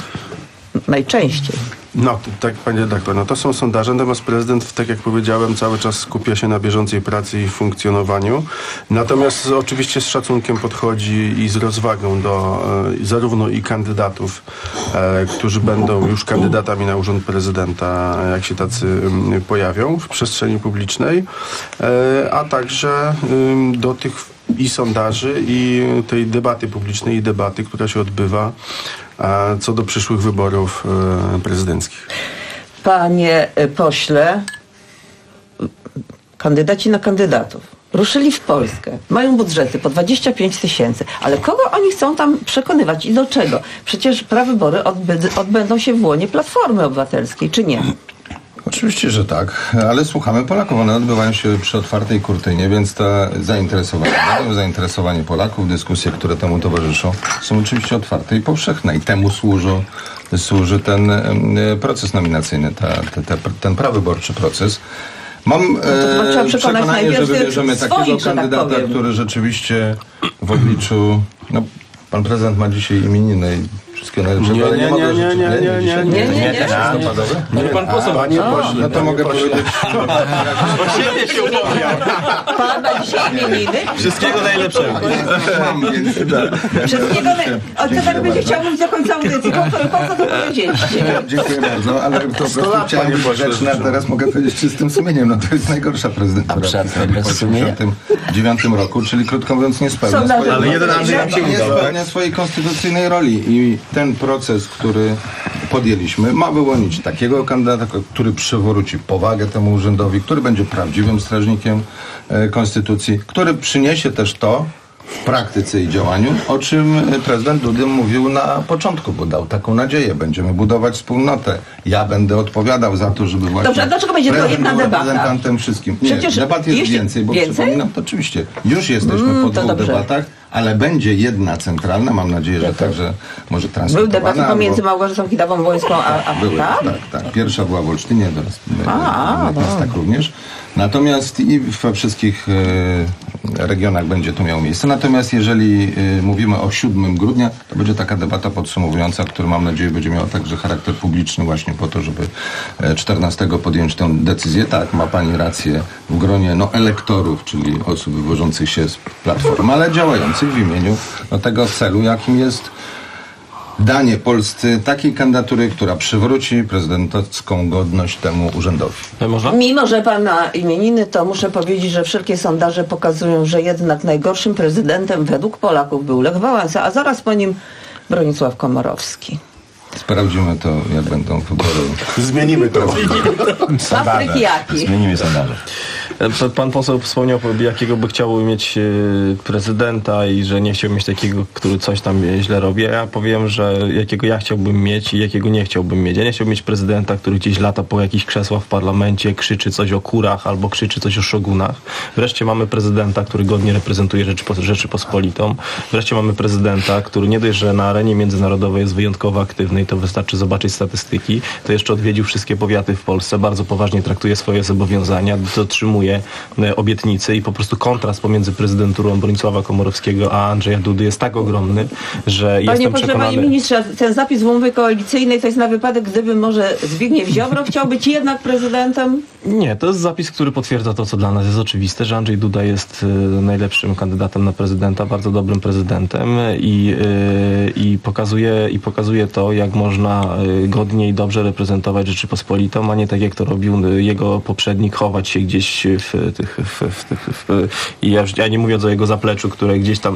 Najczęściej.
No, to, tak, panie redaktor, no to są sondaże, natomiast prezydent, tak jak powiedziałem, cały czas skupia się na bieżącej pracy i funkcjonowaniu. Natomiast oczywiście z szacunkiem podchodzi i z rozwagą do e, zarówno i kandydatów, e, którzy będą już kandydatami na urząd prezydenta, jak się tacy m, pojawią w przestrzeni publicznej, e, a także ym, do tych i sondaży, i tej debaty publicznej, i debaty, która się odbywa e, co do przyszłych wyborów e, prezydenckich.
Panie y, pośle, kandydaci na kandydatów ruszyli w Polskę, mają budżety po dwadzieścia pięć tysięcy, ale kogo oni chcą tam przekonywać i do czego? Przecież prawybory odby- odbędą się w łonie Platformy Obywatelskiej, czy nie?
Oczywiście, że tak, ale słuchamy Polaków. One odbywają się przy otwartej kurtynie, więc to zainteresowanie, nowe zainteresowanie Polaków, dyskusje, które temu towarzyszą, są oczywiście otwarte i powszechne. I temu służą, służy ten em, proces nominacyjny, ta, ta, ta, ten prawyborczy proces. Mam
to trzeba
e,
przekonać
przekonanie, że
najpierw
wybierzemy
swoich,
takiego
że tak
kandydata,
powiem.
który rzeczywiście w obliczu... No, pan prezydent ma dzisiaj imieniny i wszystkiego najlepszego,
Nie,
ale nie,
nie,
mogę
nie,
życzyć.
nie, nie, nie,
dzisiaj?
nie, nie,
nie,
Też
nie.
listopadowe?
Nie, pan poseł,
A,
nie
a,
pośle,
no to
panie
mogę
pośle.
powiedzieć...
Siebie się umawiam.
Pan ma dzisiaj imieniny?
Wszystkiego najlepszego.
Mam, więc tak.
Wszystkiego naj... O, to tak będzie chciał mówić do końca audycji. Po, po co to powiedzieliście?
Dziękuję bardzo, ale to po prostu
lat,
chciałem
panie
być
pośle,
grzeczny, a
życzę.
teraz mogę powiedzieć czystym sumieniem. No to jest najgorsza prezydentura w
przed bez sumienia?
osiemdziesiątym dziewiątym roku, czyli krótko mówiąc nie spełnia
Sondaże
swojej,
Ale jeden Andrzej nam się
nie
udał,
spełnia swojej konstytucyjnej roli i ten proces, który podjęliśmy, ma wyłonić takiego kandydata, który przywróci powagę temu urzędowi, który będzie prawdziwym strażnikiem e, konstytucji, który przyniesie też to w praktyce i działaniu, o czym prezydent Duda mówił na początku, bo dał taką nadzieję. Będziemy budować wspólnotę. Ja będę odpowiadał za to, żeby właśnie...
Dobrze, a dlaczego będzie tylko
prezydent
jedna
był
debata?
reprezentantem wszystkim. Nie,
Przecież
debat jest
jeszcze
więcej, bo
więcej?
przypominam, to oczywiście. Już jesteśmy
Mm,
po
to
dwóch
dobrze.
debatach, ale będzie jedna centralna, mam nadzieję, że także może
Były
transmitowana.
debaty pomiędzy
albo-
Małgorzatą Kidawą-Błońską a, a
Były,
tak?
tak, tak. Pierwsza była w Olsztynie, teraz
A,
e, teraz
no.
tak również. Natomiast i we wszystkich e, regionach będzie to miało miejsce. Natomiast jeżeli e, mówimy o siódmego grudnia, to będzie taka debata podsumowująca, która mam nadzieję będzie miała także charakter publiczny właśnie po to, żeby e, czternastego podjąć tę decyzję. Tak, ma pani rację w gronie no, elektorów, czyli osób wywodzących się z Platformy, ale działających w imieniu no, tego celu, jakim jest danie Polsce takiej kandydatury, która przywróci prezydentowską godność temu urzędowi.
Można?
Mimo, że pan ma imieniny, to muszę powiedzieć, że wszelkie sondaże pokazują, że jednak najgorszym prezydentem według Polaków był Lech Wałęsa, a zaraz po nim Bronisław Komorowski.
Sprawdzimy to, jak będą wybory.
Zmienimy to.
Papryk jaki?
Zmienimy sondaże.
Pan poseł wspomniał, jakiego by chciał mieć prezydenta i że nie chciał mieć takiego, który coś tam źle robi. Ja powiem, że jakiego ja chciałbym mieć i jakiego nie chciałbym mieć. Ja nie chciałbym mieć prezydenta, który gdzieś lata po jakichś krzesłach w parlamencie, krzyczy coś o kurach albo krzyczy coś o szogunach. Wreszcie mamy prezydenta, który godnie reprezentuje Rzeczypos- Rzeczypospolitą. Wreszcie mamy prezydenta, który nie dość, że na arenie międzynarodowej jest wyjątkowo aktywny i to wystarczy zobaczyć statystyki, to jeszcze odwiedził wszystkie powiaty w Polsce, bardzo poważnie traktuje swoje zobowiązania, dotrzymuje obietnicy i po prostu kontrast pomiędzy prezydenturą Bronisława Komorowskiego a Andrzeja Dudy jest tak ogromny, że
Panie
jestem
pośle,
przekonany...
panie ministrze, ten zapis w umowie koalicyjnej to jest na wypadek, gdyby może Zbigniew Ziobro chciał być jednak prezydentem?
Nie, to jest zapis, który potwierdza to, co dla nas jest oczywiste, że Andrzej Duda jest y, najlepszym kandydatem na prezydenta, bardzo dobrym prezydentem i, y, i, pokazuje, i pokazuje to, jak można y, godnie i dobrze reprezentować Rzeczypospolitą, a nie tak, jak to robił y, jego poprzednik, chować się gdzieś w tych... W, w, w, w, i ja, już, ja nie mówiąc o jego zapleczu, które gdzieś tam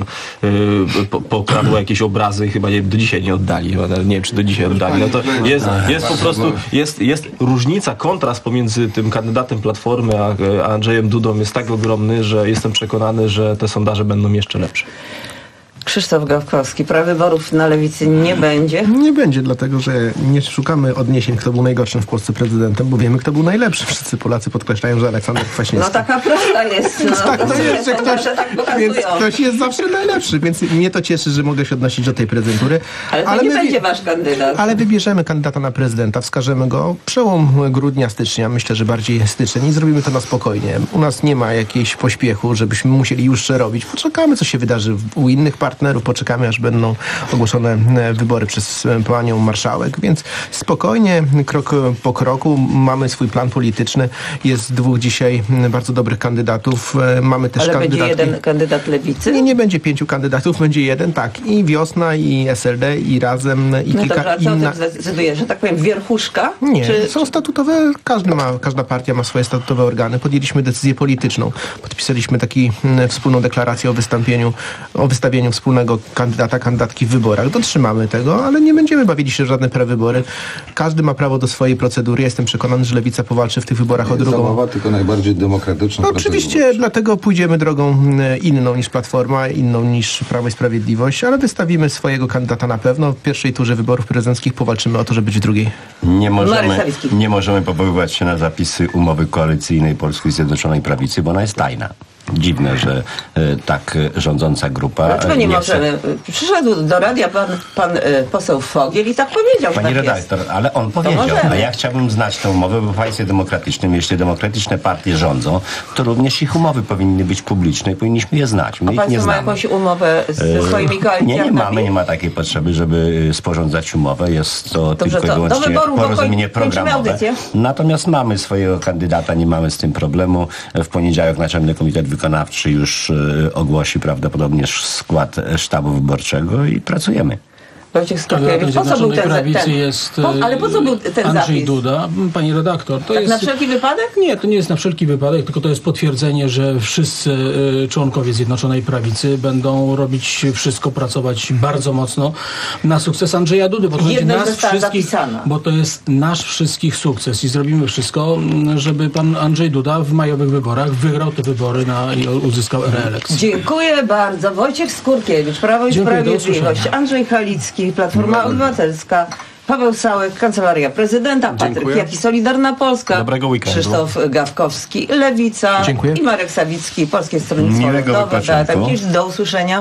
y, po, pokradło jakieś obrazy, chyba nie, do dzisiaj nie oddali, nie wiem, czy do dzisiaj oddali. No to jest, jest po prostu, jest, jest różnica, kontrast pomiędzy tym kandydatem Platformy a, a Andrzejem Dudą jest tak ogromny, że jestem przekonany, że te sondaże będą jeszcze lepsze.
Krzysztof Gawkowski, prawyborów na lewicy nie będzie?
Nie będzie, dlatego że nie szukamy odniesień, kto był najgorszym w Polsce prezydentem, bo wiemy, kto był najlepszy. Wszyscy Polacy podkreślają, że Aleksander Kwaśniewski.
No taka prawda jest. No,
tak, to jest, że ktoś,
tak
więc ktoś jest zawsze najlepszy, więc mnie to cieszy, że mogę się odnosić do tej prezydentury.
Ale to
ale
nie
my,
będzie wasz kandydat.
Ale wybierzemy kandydata na prezydenta, wskażemy go przełom grudnia, stycznia, myślę, że bardziej styczeń i zrobimy to na spokojnie. U nas nie ma jakiejś pośpiechu, żebyśmy musieli już robić. Poczekamy, co się wydarzy u innych partnerów, poczekamy, aż będą ogłoszone wybory przez panią marszałek, więc spokojnie, krok po kroku. Mamy swój plan polityczny. Jest dwóch dzisiaj bardzo dobrych kandydatów. Mamy też
Ale
kandydatki.
będzie jeden kandydat lewicy?
Nie, nie będzie pięciu kandydatów, będzie jeden, tak. I Wiosna, i S L D, i Razem, i
no
kilka
dobrze, a co
inna...
o tym zdecyduje, że tak powiem wierchuszka?
Nie,
czy...
są statutowe, każdy ma, każda partia ma swoje statutowe organy. Podjęliśmy decyzję polityczną. Podpisaliśmy taki m, wspólną deklarację o wystąpieniu, o wystawieniu wspólnego kandydata, kandydatki w wyborach. Dotrzymamy tego, ale nie będziemy bawili się w żadne prewybory. Każdy ma prawo do swojej procedury. Jestem przekonany, że Lewica powalczy w tych wyborach o drugą.
Zabawa, tylko najbardziej demokratyczna.
No, oczywiście, dlatego pójdziemy drogą inną niż Platforma, inną niż Prawo i Sprawiedliwość, ale wystawimy swojego kandydata na pewno. W pierwszej turze wyborów prezydenckich powalczymy o to, żeby być w drugiej.
Nie możemy, nie możemy powoływać się na zapisy umowy koalicyjnej Polskiej Zjednoczonej Prawicy, bo ona jest tajna. Dziwne, że e, tak rządząca grupa...
Dlaczego nie,
nie
możemy?
chce...
Przyszedł do radia pan, pan e, poseł Fogiel i tak powiedział,
Pani
że tak
redaktor,
jest.
ale on powiedział, a ja chciałbym znać tę umowę, bo w państwie demokratycznym, jeśli demokratyczne partie rządzą, to również ich umowy powinny być publiczne i powinniśmy je znać. My
a
ich nie
państwo ma
znamy.
jakąś umowę ze swoimi koalicjami?
Nie, nie mamy, nie ma takiej potrzeby, żeby sporządzać umowę. Jest to
Dobrze,
tylko
to
i
do
wyłącznie
wyborów,
porozumienie
bo kończymy
programowe.
audycję.
Natomiast mamy swojego kandydata, nie mamy z tym problemu. W poniedziałek Naczelny Komitet Wykonawczy już ogłosi prawdopodobnie skład sztabu wyborczego i pracujemy.
Wojciech Skurkiewicz, po co był ten, ten
jest
po, ale po co był ten
Andrzej
zapis?
Duda, pani redaktor. To
tak
jest,
na wszelki wypadek?
Nie, to nie jest na wszelki wypadek, tylko to jest potwierdzenie, że wszyscy y, członkowie Zjednoczonej Prawicy będą robić wszystko, pracować bardzo mocno na sukces Andrzeja Dudy, bo to, będzie nas wszystkich, bo to jest nasz wszystkich sukces i zrobimy wszystko, żeby pan Andrzej Duda w majowych wyborach wygrał te wybory na, i uzyskał reelekcję.
Dziękuję bardzo. Wojciech Skurkiewicz, Prawo i
Dziękuję,
Sprawiedliwość, Andrzej Halicki, Platforma Obywatelska, Paweł Sałek, Kancelaria Prezydenta, Patryk
Dziękuję.
Jaki, Solidarna Polska,
Dobrego weekendu.
Krzysztof Gawkowski, Lewica.
Dziękuję.
I Marek Sawicki, Polskie Stronnictwo
Miłego
Ludowe. Beata
wypoczynku.
Kisz, do usłyszenia.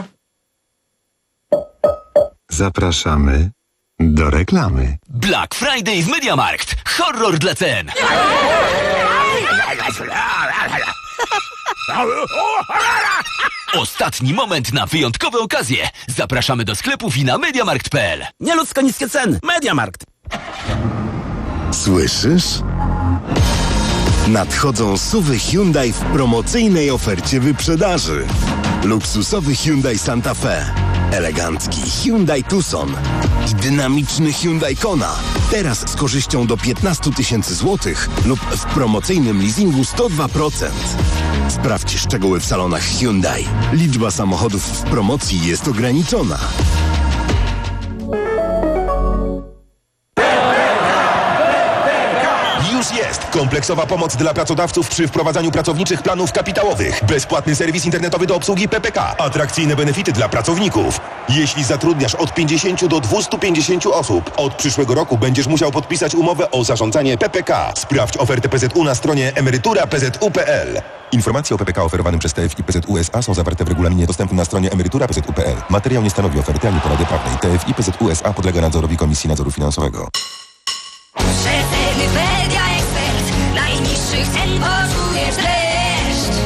Zapraszamy do reklamy.
Black Friday w MediaMarkt. Horror dla cen. Ostatni moment na wyjątkowe okazje. Zapraszamy do sklepów i na mediamarkt kropka p l.
Nieludzko niskie ceny. MediaMarkt.
Słyszysz? Nadchodzą suwy Hyundai w promocyjnej ofercie wyprzedaży. Luksusowy Hyundai Santa Fe, elegancki Hyundai Tucson i dynamiczny Hyundai Kona. Teraz z korzyścią do piętnaście tysięcy złotych lub w promocyjnym leasingu sto dwa procent. Sprawdź szczegóły w salonach Hyundai. Liczba samochodów w promocji jest ograniczona.
Już
już jest. Kompleksowa pomoc dla pracodawców przy wprowadzaniu pracowniczych planów kapitałowych. Bezpłatny serwis internetowy do obsługi P P K. Atrakcyjne benefity dla pracowników. Jeśli zatrudniasz od pięćdziesięciu do dwustu pięćdziesięciu osób, od przyszłego roku będziesz musiał podpisać umowę o zarządzanie P P K. Sprawdź ofertę P Z U na stronie emerytura p z u kropka p l. Informacje o P P K oferowanym przez T F I P Z U S A są zawarte w regulaminie dostępnym na stronie emerytura p z u kropka p l. Materiał nie stanowi oferty ani porady prawnej. T F I P Z U S A podlega nadzorowi Komisji Nadzoru Finansowego.
Rzetelny Media Ekspert, najniższych cen poczujesz dreszcz.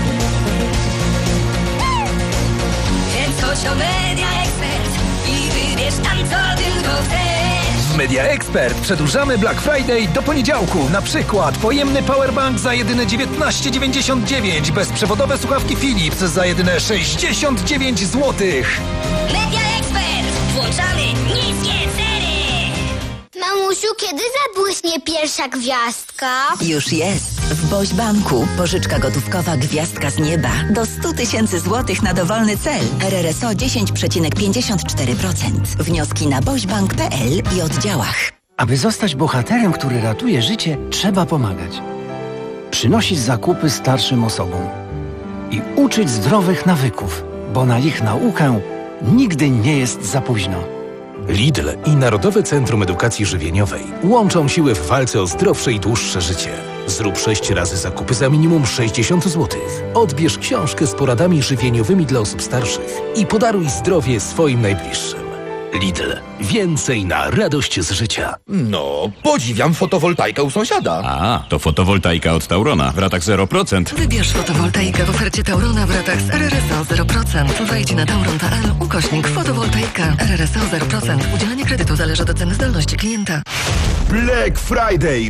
Więc chodź do Media Ekspert i wybierz tam co tylko chcesz.
W Media Expert przedłużamy Black Friday do poniedziałku. Na przykład pojemny powerbank za jedyne dziewiętnaście dziewięćdziesiąt dziewięć, bezprzewodowe słuchawki Philips za jedyne sześćdziesiąt dziewięć złotych.
Media Ekspert, włączamy niskie ceny.
Mamusiu, kiedy zabłyśnie pierwsza gwiazdka?
Już jest. W Boś Banku pożyczka gotówkowa Gwiazdka z nieba do stu tysięcy złotych na dowolny cel. R R S O dziesięć przecinek pięćdziesiąt cztery procent. Wnioski na bośbank kropka p l i oddziałach.
Aby zostać bohaterem, który ratuje życie, trzeba pomagać. Przynosić zakupy starszym osobom. I uczyć zdrowych nawyków, bo na ich naukę nigdy nie jest za późno.
Lidl i Narodowe Centrum Edukacji Żywieniowej łączą siły w walce o zdrowsze i dłuższe życie. Zrób sześć razy zakupy za minimum sześćdziesiąt złotych. Odbierz książkę z poradami żywieniowymi dla osób starszych i podaruj zdrowie swoim najbliższym. Lidl. Więcej na radość z życia.
No, podziwiam fotowoltaikę u sąsiada.
A, to fotowoltaika od Taurona w ratach zero procent.
Wybierz fotowoltaikę w ofercie Taurona w ratach z R R S O zero procent. Wejdź na tauron kropka p l ukośnik fotowoltaika. R R S O zero procent. Udzielanie kredytu zależy od oceny zdolności klienta.
Black Friday